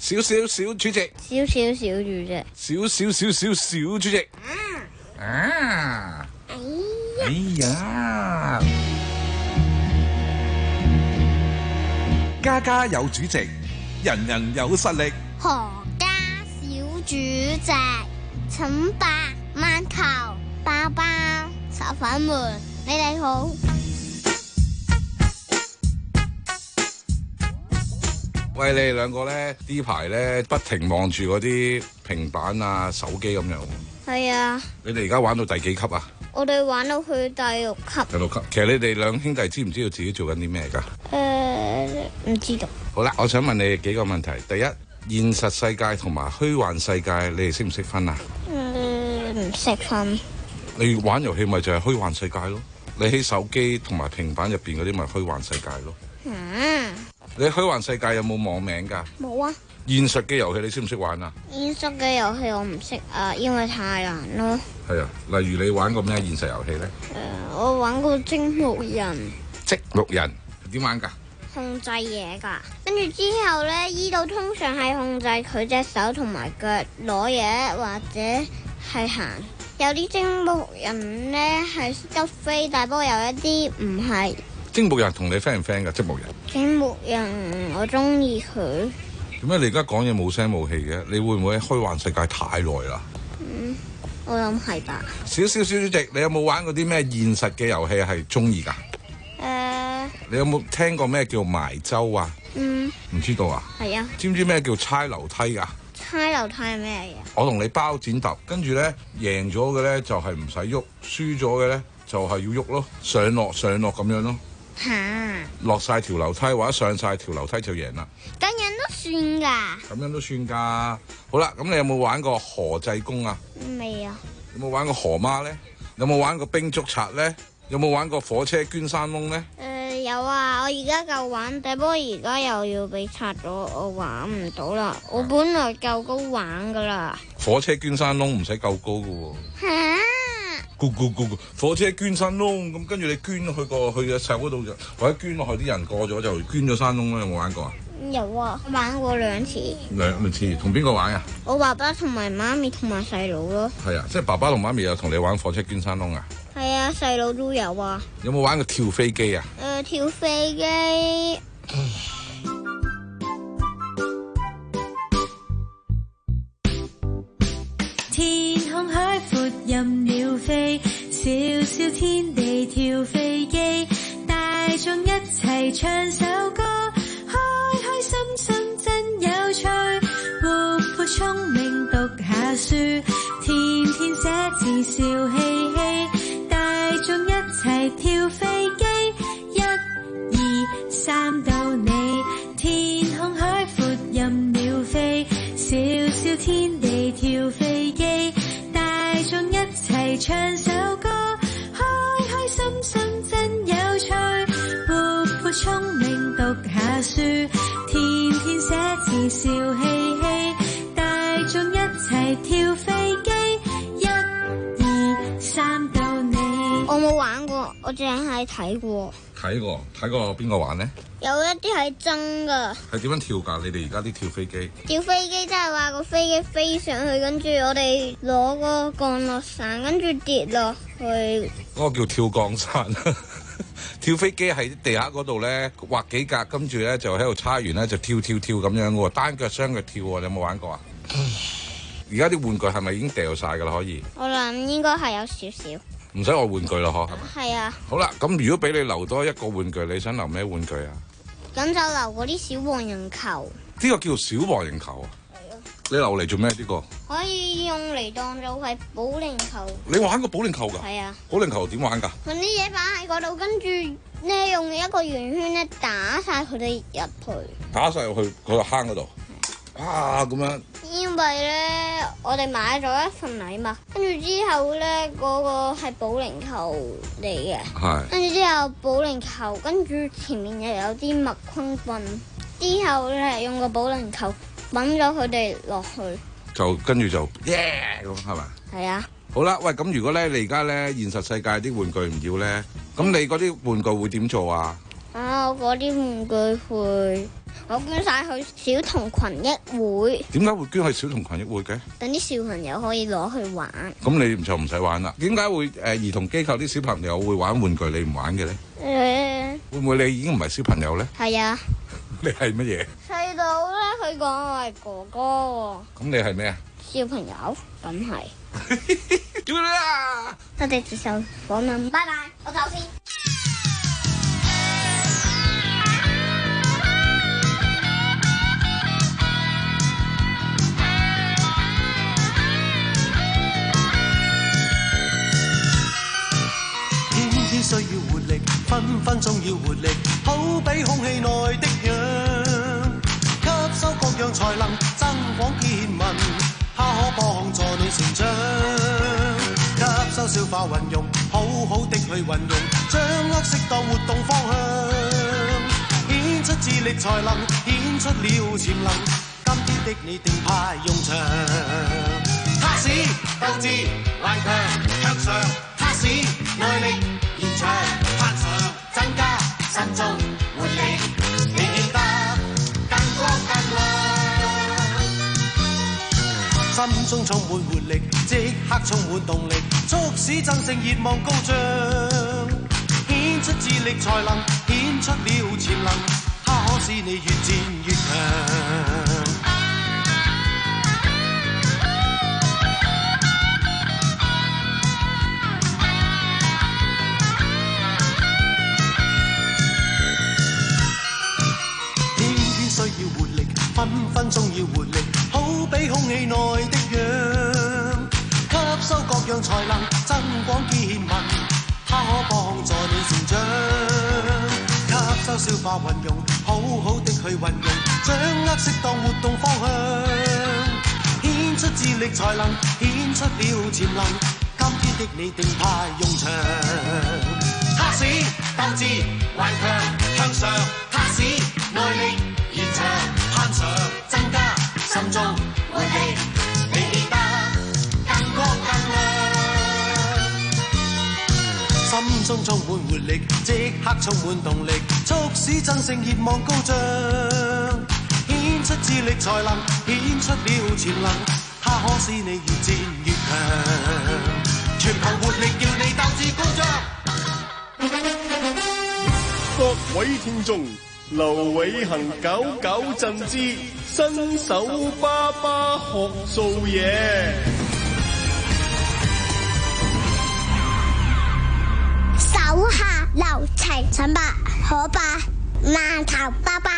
少少小主席， 少少小主席， 少少少少小主席。啊！哎呀！ 家家有主席，人人有實力。 何家小主席，請白饅頭、包包、炒粉們，你哋好。 喂，你哋兩個咧呢排咧不停望住嗰啲平板啊、手機咁樣。 係啊。 你哋而家玩到第幾級啊？ 我哋玩到去第六級。 第六級。其實你哋兩兄弟知唔知道自己做緊啲咩㗎？ 誒，唔知道。 好啦，我想問你幾個問題。第一，現實世界同埋虛幻世界，你哋識唔識分啊？ 誒，唔識分。 你玩遊戲咪就係虛幻世界咯？你喺手機同埋平板入邊嗰啲咪虛幻世界咯？ 嗯。 你虛幻世界有冇網名㗎？ 冇啊。 現實嘅遊戲你識唔識玩啊？ 現實嘅遊戲我唔識啊，因為太難咯。 係啊，例如你玩過咩現實遊戲咧？ 誒、呃，我玩過積木人。 積木人點玩㗎？ 控制嘢㗎，跟住之後咧，依度通常係控制佢隻手同埋腳攞嘢或者係行。有啲積木人咧係識得飛，但不過有一啲唔係。 積木人同你 friend 唔 friend 㗎？積木人。 積木人我中意佢。 點解你而家講嘢冇聲冇氣嘅？你會唔會喺虛幻世界太耐啦？ 嗯，我諗係吧。 少少小主席，你有冇玩過啲咩現實嘅遊戲係中意㗎？誒、 呃。 你有冇聽過咩叫埋周啊？ 嗯。唔知道啊？ 係啊。 知唔知咩叫猜樓梯㗎？ 猜樓梯係咩嘢？ 我同你包剪揼，跟住咧贏咗嘅咧就係唔使喐，輸咗嘅咧就係要喐咯，上落上落咁樣咯。 嚇、啊！ 落晒條樓梯或者上晒條樓梯就贏啦。 咁樣都算㗎？ 咁樣都算㗎。好啦，咁你有冇玩過何濟公啊？ 未啊。 有冇玩過河媽咧？有冇玩過兵捉賊咧？有冇玩過火車捐山窿咧？ 誒、呃、有啊，我而家夠玩，但不過而家又要俾拆咗，我玩唔到啦。我本來夠高玩㗎啦。 火車捐山窿唔使夠高㗎喎。 嚇！ 咕咕咕咕，火車捐山窿，咁跟住你捐去個去嘅手嗰度就，或者捐落去啲人過咗就捐咗山窿啦。有冇玩過啊？ 有啊，玩過兩次。 兩次，同邊個玩啊？ 我爸爸同埋媽咪同埋細佬咯。 係啊，即係爸爸同媽咪又同你玩火車捐山窿啊？ 係啊，細佬都有啊。 有冇玩過跳飛機啊？ 誒、呃，跳飛機。 天空海闊任鳥飛，小小天地跳飛機，大眾一齊唱首歌，開開心心真有趣，活潑聰明讀下書，天天寫字笑嘻嘻，大眾一齊跳飛機，一二三到你，天空海闊任鳥飛，小小天地跳飛機，大眾一齊唱首歌，開開心心真有趣，活潑聰明讀下書，天天寫字笑嘻嘻，大眾一齊跳飛機，一二三到你。 我冇玩過，我淨係睇過。 睇過，睇過邊個玩呢？ 有一啲係真㗎。 係點樣跳㗎？你哋而家啲跳飛機？ 跳飛機即係話個飛機飛上去，跟住我哋攞個降落傘，跟住跌落去。 嗰個叫跳降傘。跳飛機喺地下嗰度咧畫幾格，跟住咧就喺度叉完咧就跳跳跳咁樣嘅喎，單腳雙腳跳喎，你有冇玩過啊？而家啲玩具係咪已經掉晒㗎啦？可以？ 我諗應該係有少少。 唔使我玩具咯，嗬，係咪？ 係啊。 好啦，咁如果俾你留多一個玩具，你想留咩玩具啊？ 咁就留嗰啲小黃人球。 呢個叫小黃人球啊？係啊。你留嚟做咩？呢個可以用嚟當做係保齡球。 你玩過保齡球㗎？ 係啊。 保齡球點玩㗎？ 揾啲嘢擺喺嗰度，跟住咧用一個圓圈咧打晒佢哋入去。 打晒入去佢個坑嗰度。啊，咁樣。 因為咧，我哋買咗一份禮物，跟住之後咧，嗰個係保齡球嚟嘅。係。跟住之後保齡球，跟住前面又有啲麥昆棍，之後咧用個保齡球揾咗佢哋落去。 就跟住就耶咁係咪？係啊。 好啦，喂，咁如果咧你而家咧現實世界啲玩具唔要咧，咁你嗰啲玩具會點做啊？ 啊，我嗰啲玩具會，我捐晒去小童群益會。 點解會捐去小童群益會嘅？ 等啲小朋友可以攞去玩。 咁你就唔使玩啦。點解會誒、呃、兒童機構啲小朋友會玩玩具，你唔玩嘅咧？誒、呃，會唔會你已經唔係小朋友咧？係啊。你係乜嘢？細佬咧，佢講我係哥哥喎。咁你係咩啊？小朋友，梗係。做啦！多謝接受訪問，拜拜，我走先。 天天需要活力，分分鐘要活力，好比空氣內的氧，吸收各樣才能，增廣見聞，它可幫助你成長。吸收消化運用，好好的去運用，掌握適當活動方向，顯出智力才能，顯出了潛能，今天的你定派用場。它使鬥志頑強向上，它使耐力延長攀上，增加心中活力，你變得更光更亮，心中充滿活力，即刻充滿動力，促使爭勝熱望高漲，顯出智力才能，顯出了潛能，它可使你越戰越強。分分鐘要活力，好比空氣內的氧，吸收各樣才能，增廣見聞，它可幫助你成長。吸收消化運用，好好的去運用，掌握適當活動方向，顯出智力才能，顯出了潛能，今天的你定派用場。它使鬥志頑強向上，它使耐力延長攀上，增加心中活力，你變得更光更亮，心中充滿活力，即刻充滿動力，促使爭勝熱望高漲，顯出智力才能，顯出了潛能，它可使你越戰越強，全憑活力叫你鬥志高漲。 各位聽眾，劉偉恒搞搞震之新手爸爸學做嘢， 手下留情，陳伯可伯饅頭包包。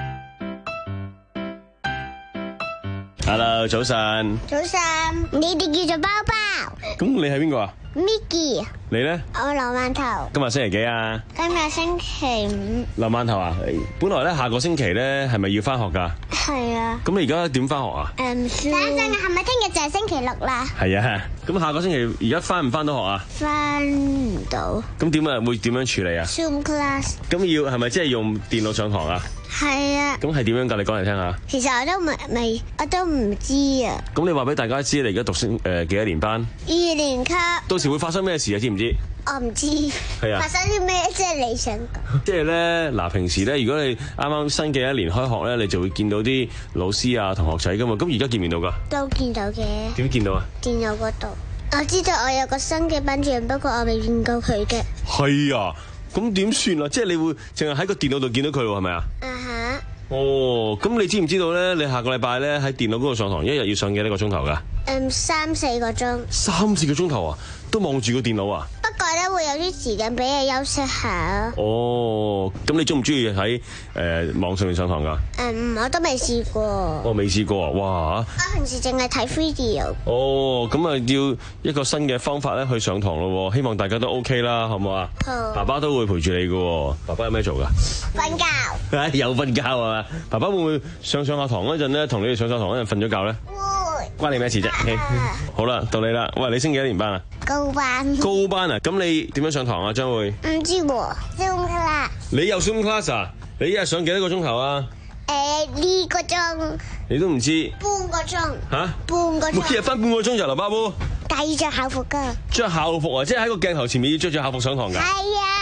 Hello， 早晨。 早晨，你哋叫做包包。 咁你係邊個啊 ？Micky。 你咧？ 我劉饅頭。 今日星期幾啊？ 今日星期五。 劉饅頭啊，本來咧下個星期咧係咪要翻學噶？ 係啊。咁你而家點翻學啊？ 誒，唔算。等陣係咪聽日就係星期六啦？ 係啊。咁下個星期而家翻唔翻到學啊？ 翻唔到。 咁點啊？會點樣處理啊 ？Zoom class。 咁要係咪即係用電腦上堂啊？ 係啊。 咁係點樣噶？你講嚟聽下。 其實我都未未，我都唔知啊。 咁你話俾大家知，你而家讀升誒幾多年班？ 二年級。 到時會發生咩事啊？知唔知？ 我唔知。 係啊。 發生啲咩？即係你想講。 即係咧，嗱，平時咧，如果你啱啱新嘅一年開學咧，你就會見到啲老師啊、同學仔噶嘛。咁而家見唔見到噶？ 都見到嘅。 點見到啊？ 電腦嗰度。我知道我有個新嘅班主任，不過我未見過佢嘅。 係啊。咁點算啊？即係你會淨係喺個電腦度見到佢喎，係咪啊？ 啊哈。 哦，咁你知唔知道咧？你下個禮拜咧喺電腦嗰度上堂，一日要上幾多個鐘頭噶？ 嗯，三四個鐘。 三四個鐘頭啊？都望住個電腦啊？ 不過咧會有啲時間俾你休息下。 哦，咁你中唔中意喺誒網上面上堂噶？ 嗯，我都未試過。 我未試過啊！哇！ 我平時淨係睇 video。 哦，咁啊要一個新嘅方法咧去上堂咯，希望大家都 OK 啦，好唔好啊？ 好。 爸爸都會陪住你噶，爸爸有咩做噶？ 瞓覺。 有瞓覺啊？爸爸會唔會上上下堂嗰陣咧，同你哋上上堂嗰陣瞓咗覺咧？會。關你咩事啫？好啦，到你啦。喂，你升幾多年班啊？ 高班。 高班啊？咁你點樣上堂啊？將會？ 唔知喎，Zoom class。 你有 Zoom class 啊？你一日上幾多個鐘頭啊？ 誒，呢個鐘。 你都唔知？ 半個鐘。 吓？ 半個鐘。 每日翻半個鐘就劉巴布。 但係要着校服噶。 着校服啊？即係喺個鏡頭前面要着住校服上堂噶？ 係啊。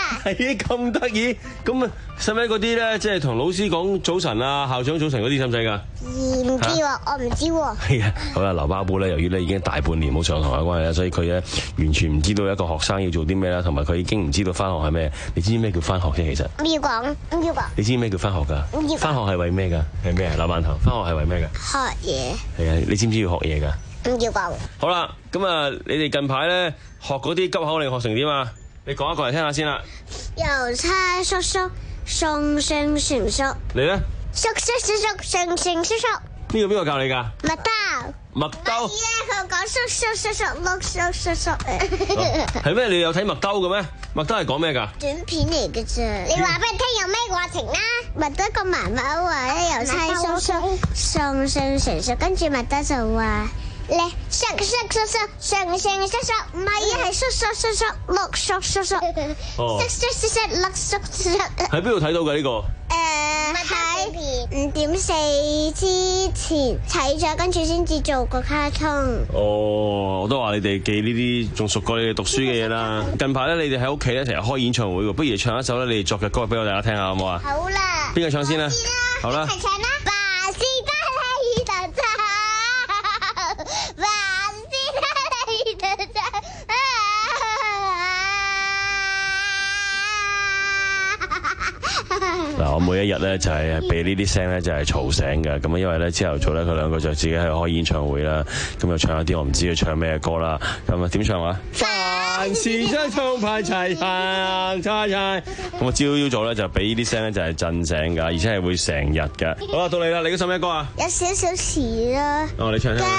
係咁得意，咁啊，使唔使嗰啲咧？即係同老師講早晨啊，校長早晨嗰啲使唔使㗎？ 唔知喎，我唔知喎。 係啊，好啦，劉巴布咧，由於咧已經大半年冇上堂嘅關係啦，所以佢咧完全唔知道一個學生要做啲咩啦，同埋佢已經唔知道翻學係咩。你知唔知咩叫翻學啫？其實唔要講，唔要講。 你知唔知咩叫翻學㗎？ 唔要講。 翻學係為咩㗎？係咩啊？劉饅頭，翻學係為咩㗎？ 學嘢。 係啊，你知唔知要學嘢㗎？ 唔要講。 好啦，咁啊，你哋近排咧學嗰啲急口令學成點啊？你講一個嚟聽下先啦。 郵差叔叔送信成熟。 你咧？ 叔叔叔叔送信叔叔。 呢個邊個教你㗎？ 麥兜。 麥兜。 係啊，佢講叔叔叔叔碌叔叔叔誒。 係咩？你有睇麥兜嘅咩？麥兜係講咩㗎？ 短片嚟嘅啫。你話俾我聽有咩過程啦？麥兜個媽媽話咧，郵差叔叔送信成熟，跟住麥兜就話。咧，叔叔叔叔，上上叔叔，唔係啊，係叔叔叔叔，六叔叔叔，叔叔叔叔，六叔叔叔。 喺邊度睇到嘅呢個？ 誒，喺五點四之前睇咗，跟住先至做個卡通。 哦，我都話你哋記呢啲仲熟過你哋讀書嘅嘢啦。近排咧，你哋喺屋企咧成日開演唱會喎，不如唱一首咧你哋作嘅歌俾我大家聽下好唔好啊？ 好啦。 邊個唱先啦？好啦。 一齊唱啦！巴士德利特站。 嗱，我每一日咧就係被呢啲聲咧就係嘈醒嘅，咁啊因為咧朝頭早咧佢兩個就自己喺度開演唱會啦，咁又唱一啲我唔知佢唱咩歌啦，咁啊點唱啊？凡事一同排齊行齊齊，咁我朝朝早咧就俾呢啲聲咧就係震醒噶，而且係會成日噶。好啦，到你啦，你嗰首咩歌啊？ 有少少似啦。 哦，你唱聽。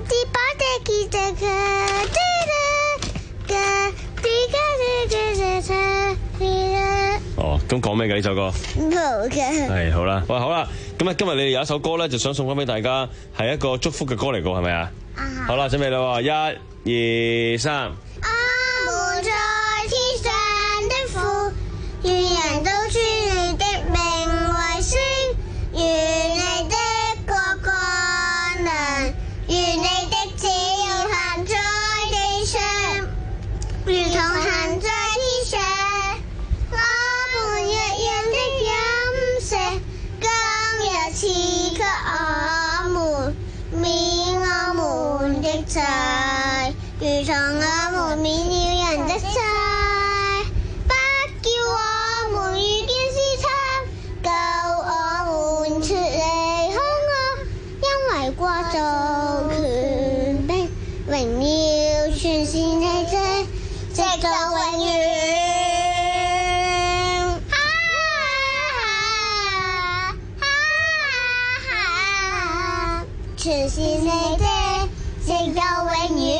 哦，咁講咩嘅呢首歌？ 冇嘅。 係好啦，喂，好啦，咁啊今日你哋有一首歌咧，就想送翻俾大家，係一個祝福嘅歌嚟噶，係咪啊？好啦，準備啦，一、二、三。 我們在天上的父，願人都尊你的名為聖，願你的國降臨，願你的旨意行在地上，如同行在天上。我們日日的飲食，今日賜給我們，免我們的債，如同我們免了人的債，不叫我們遇見試探，救我們脫離兇惡，因為國度、權柄、榮耀全是你的，直到永遠。全是你的，直到永遠。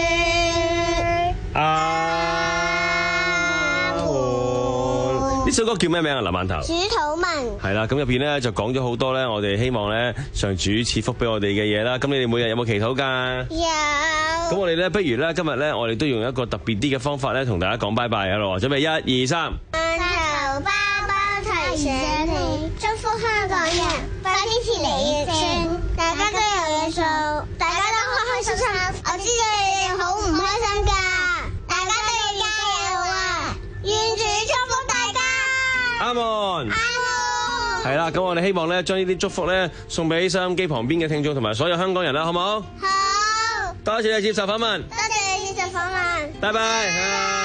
阿門。呢首歌叫咩名啊？劉饅頭。 主禱文。 係啦，咁入邊咧就講咗好多咧，我哋希望咧上主賜福俾我哋嘅嘢啦。咁你哋每日有冇祈禱㗎？ 有。 咁我哋咧，不如咧今日咧，我哋都用一個特別啲嘅方法咧，同大家講拜拜啊！咯，準備一、二、三。 饅頭包包提醒你，祝福香港人，快啲撤離疫症，大家都有嘢做，大家都開開心心。我知道你哋好唔開心㗎，大家都要加油啊！願主祝福大家。 阿門。阿門。係啦，咁我哋希望咧，將呢啲祝福咧送俾收音機旁邊嘅聽眾同埋所有香港人啦，好唔好？好。多謝你接受訪問。多謝你接受訪問。拜拜。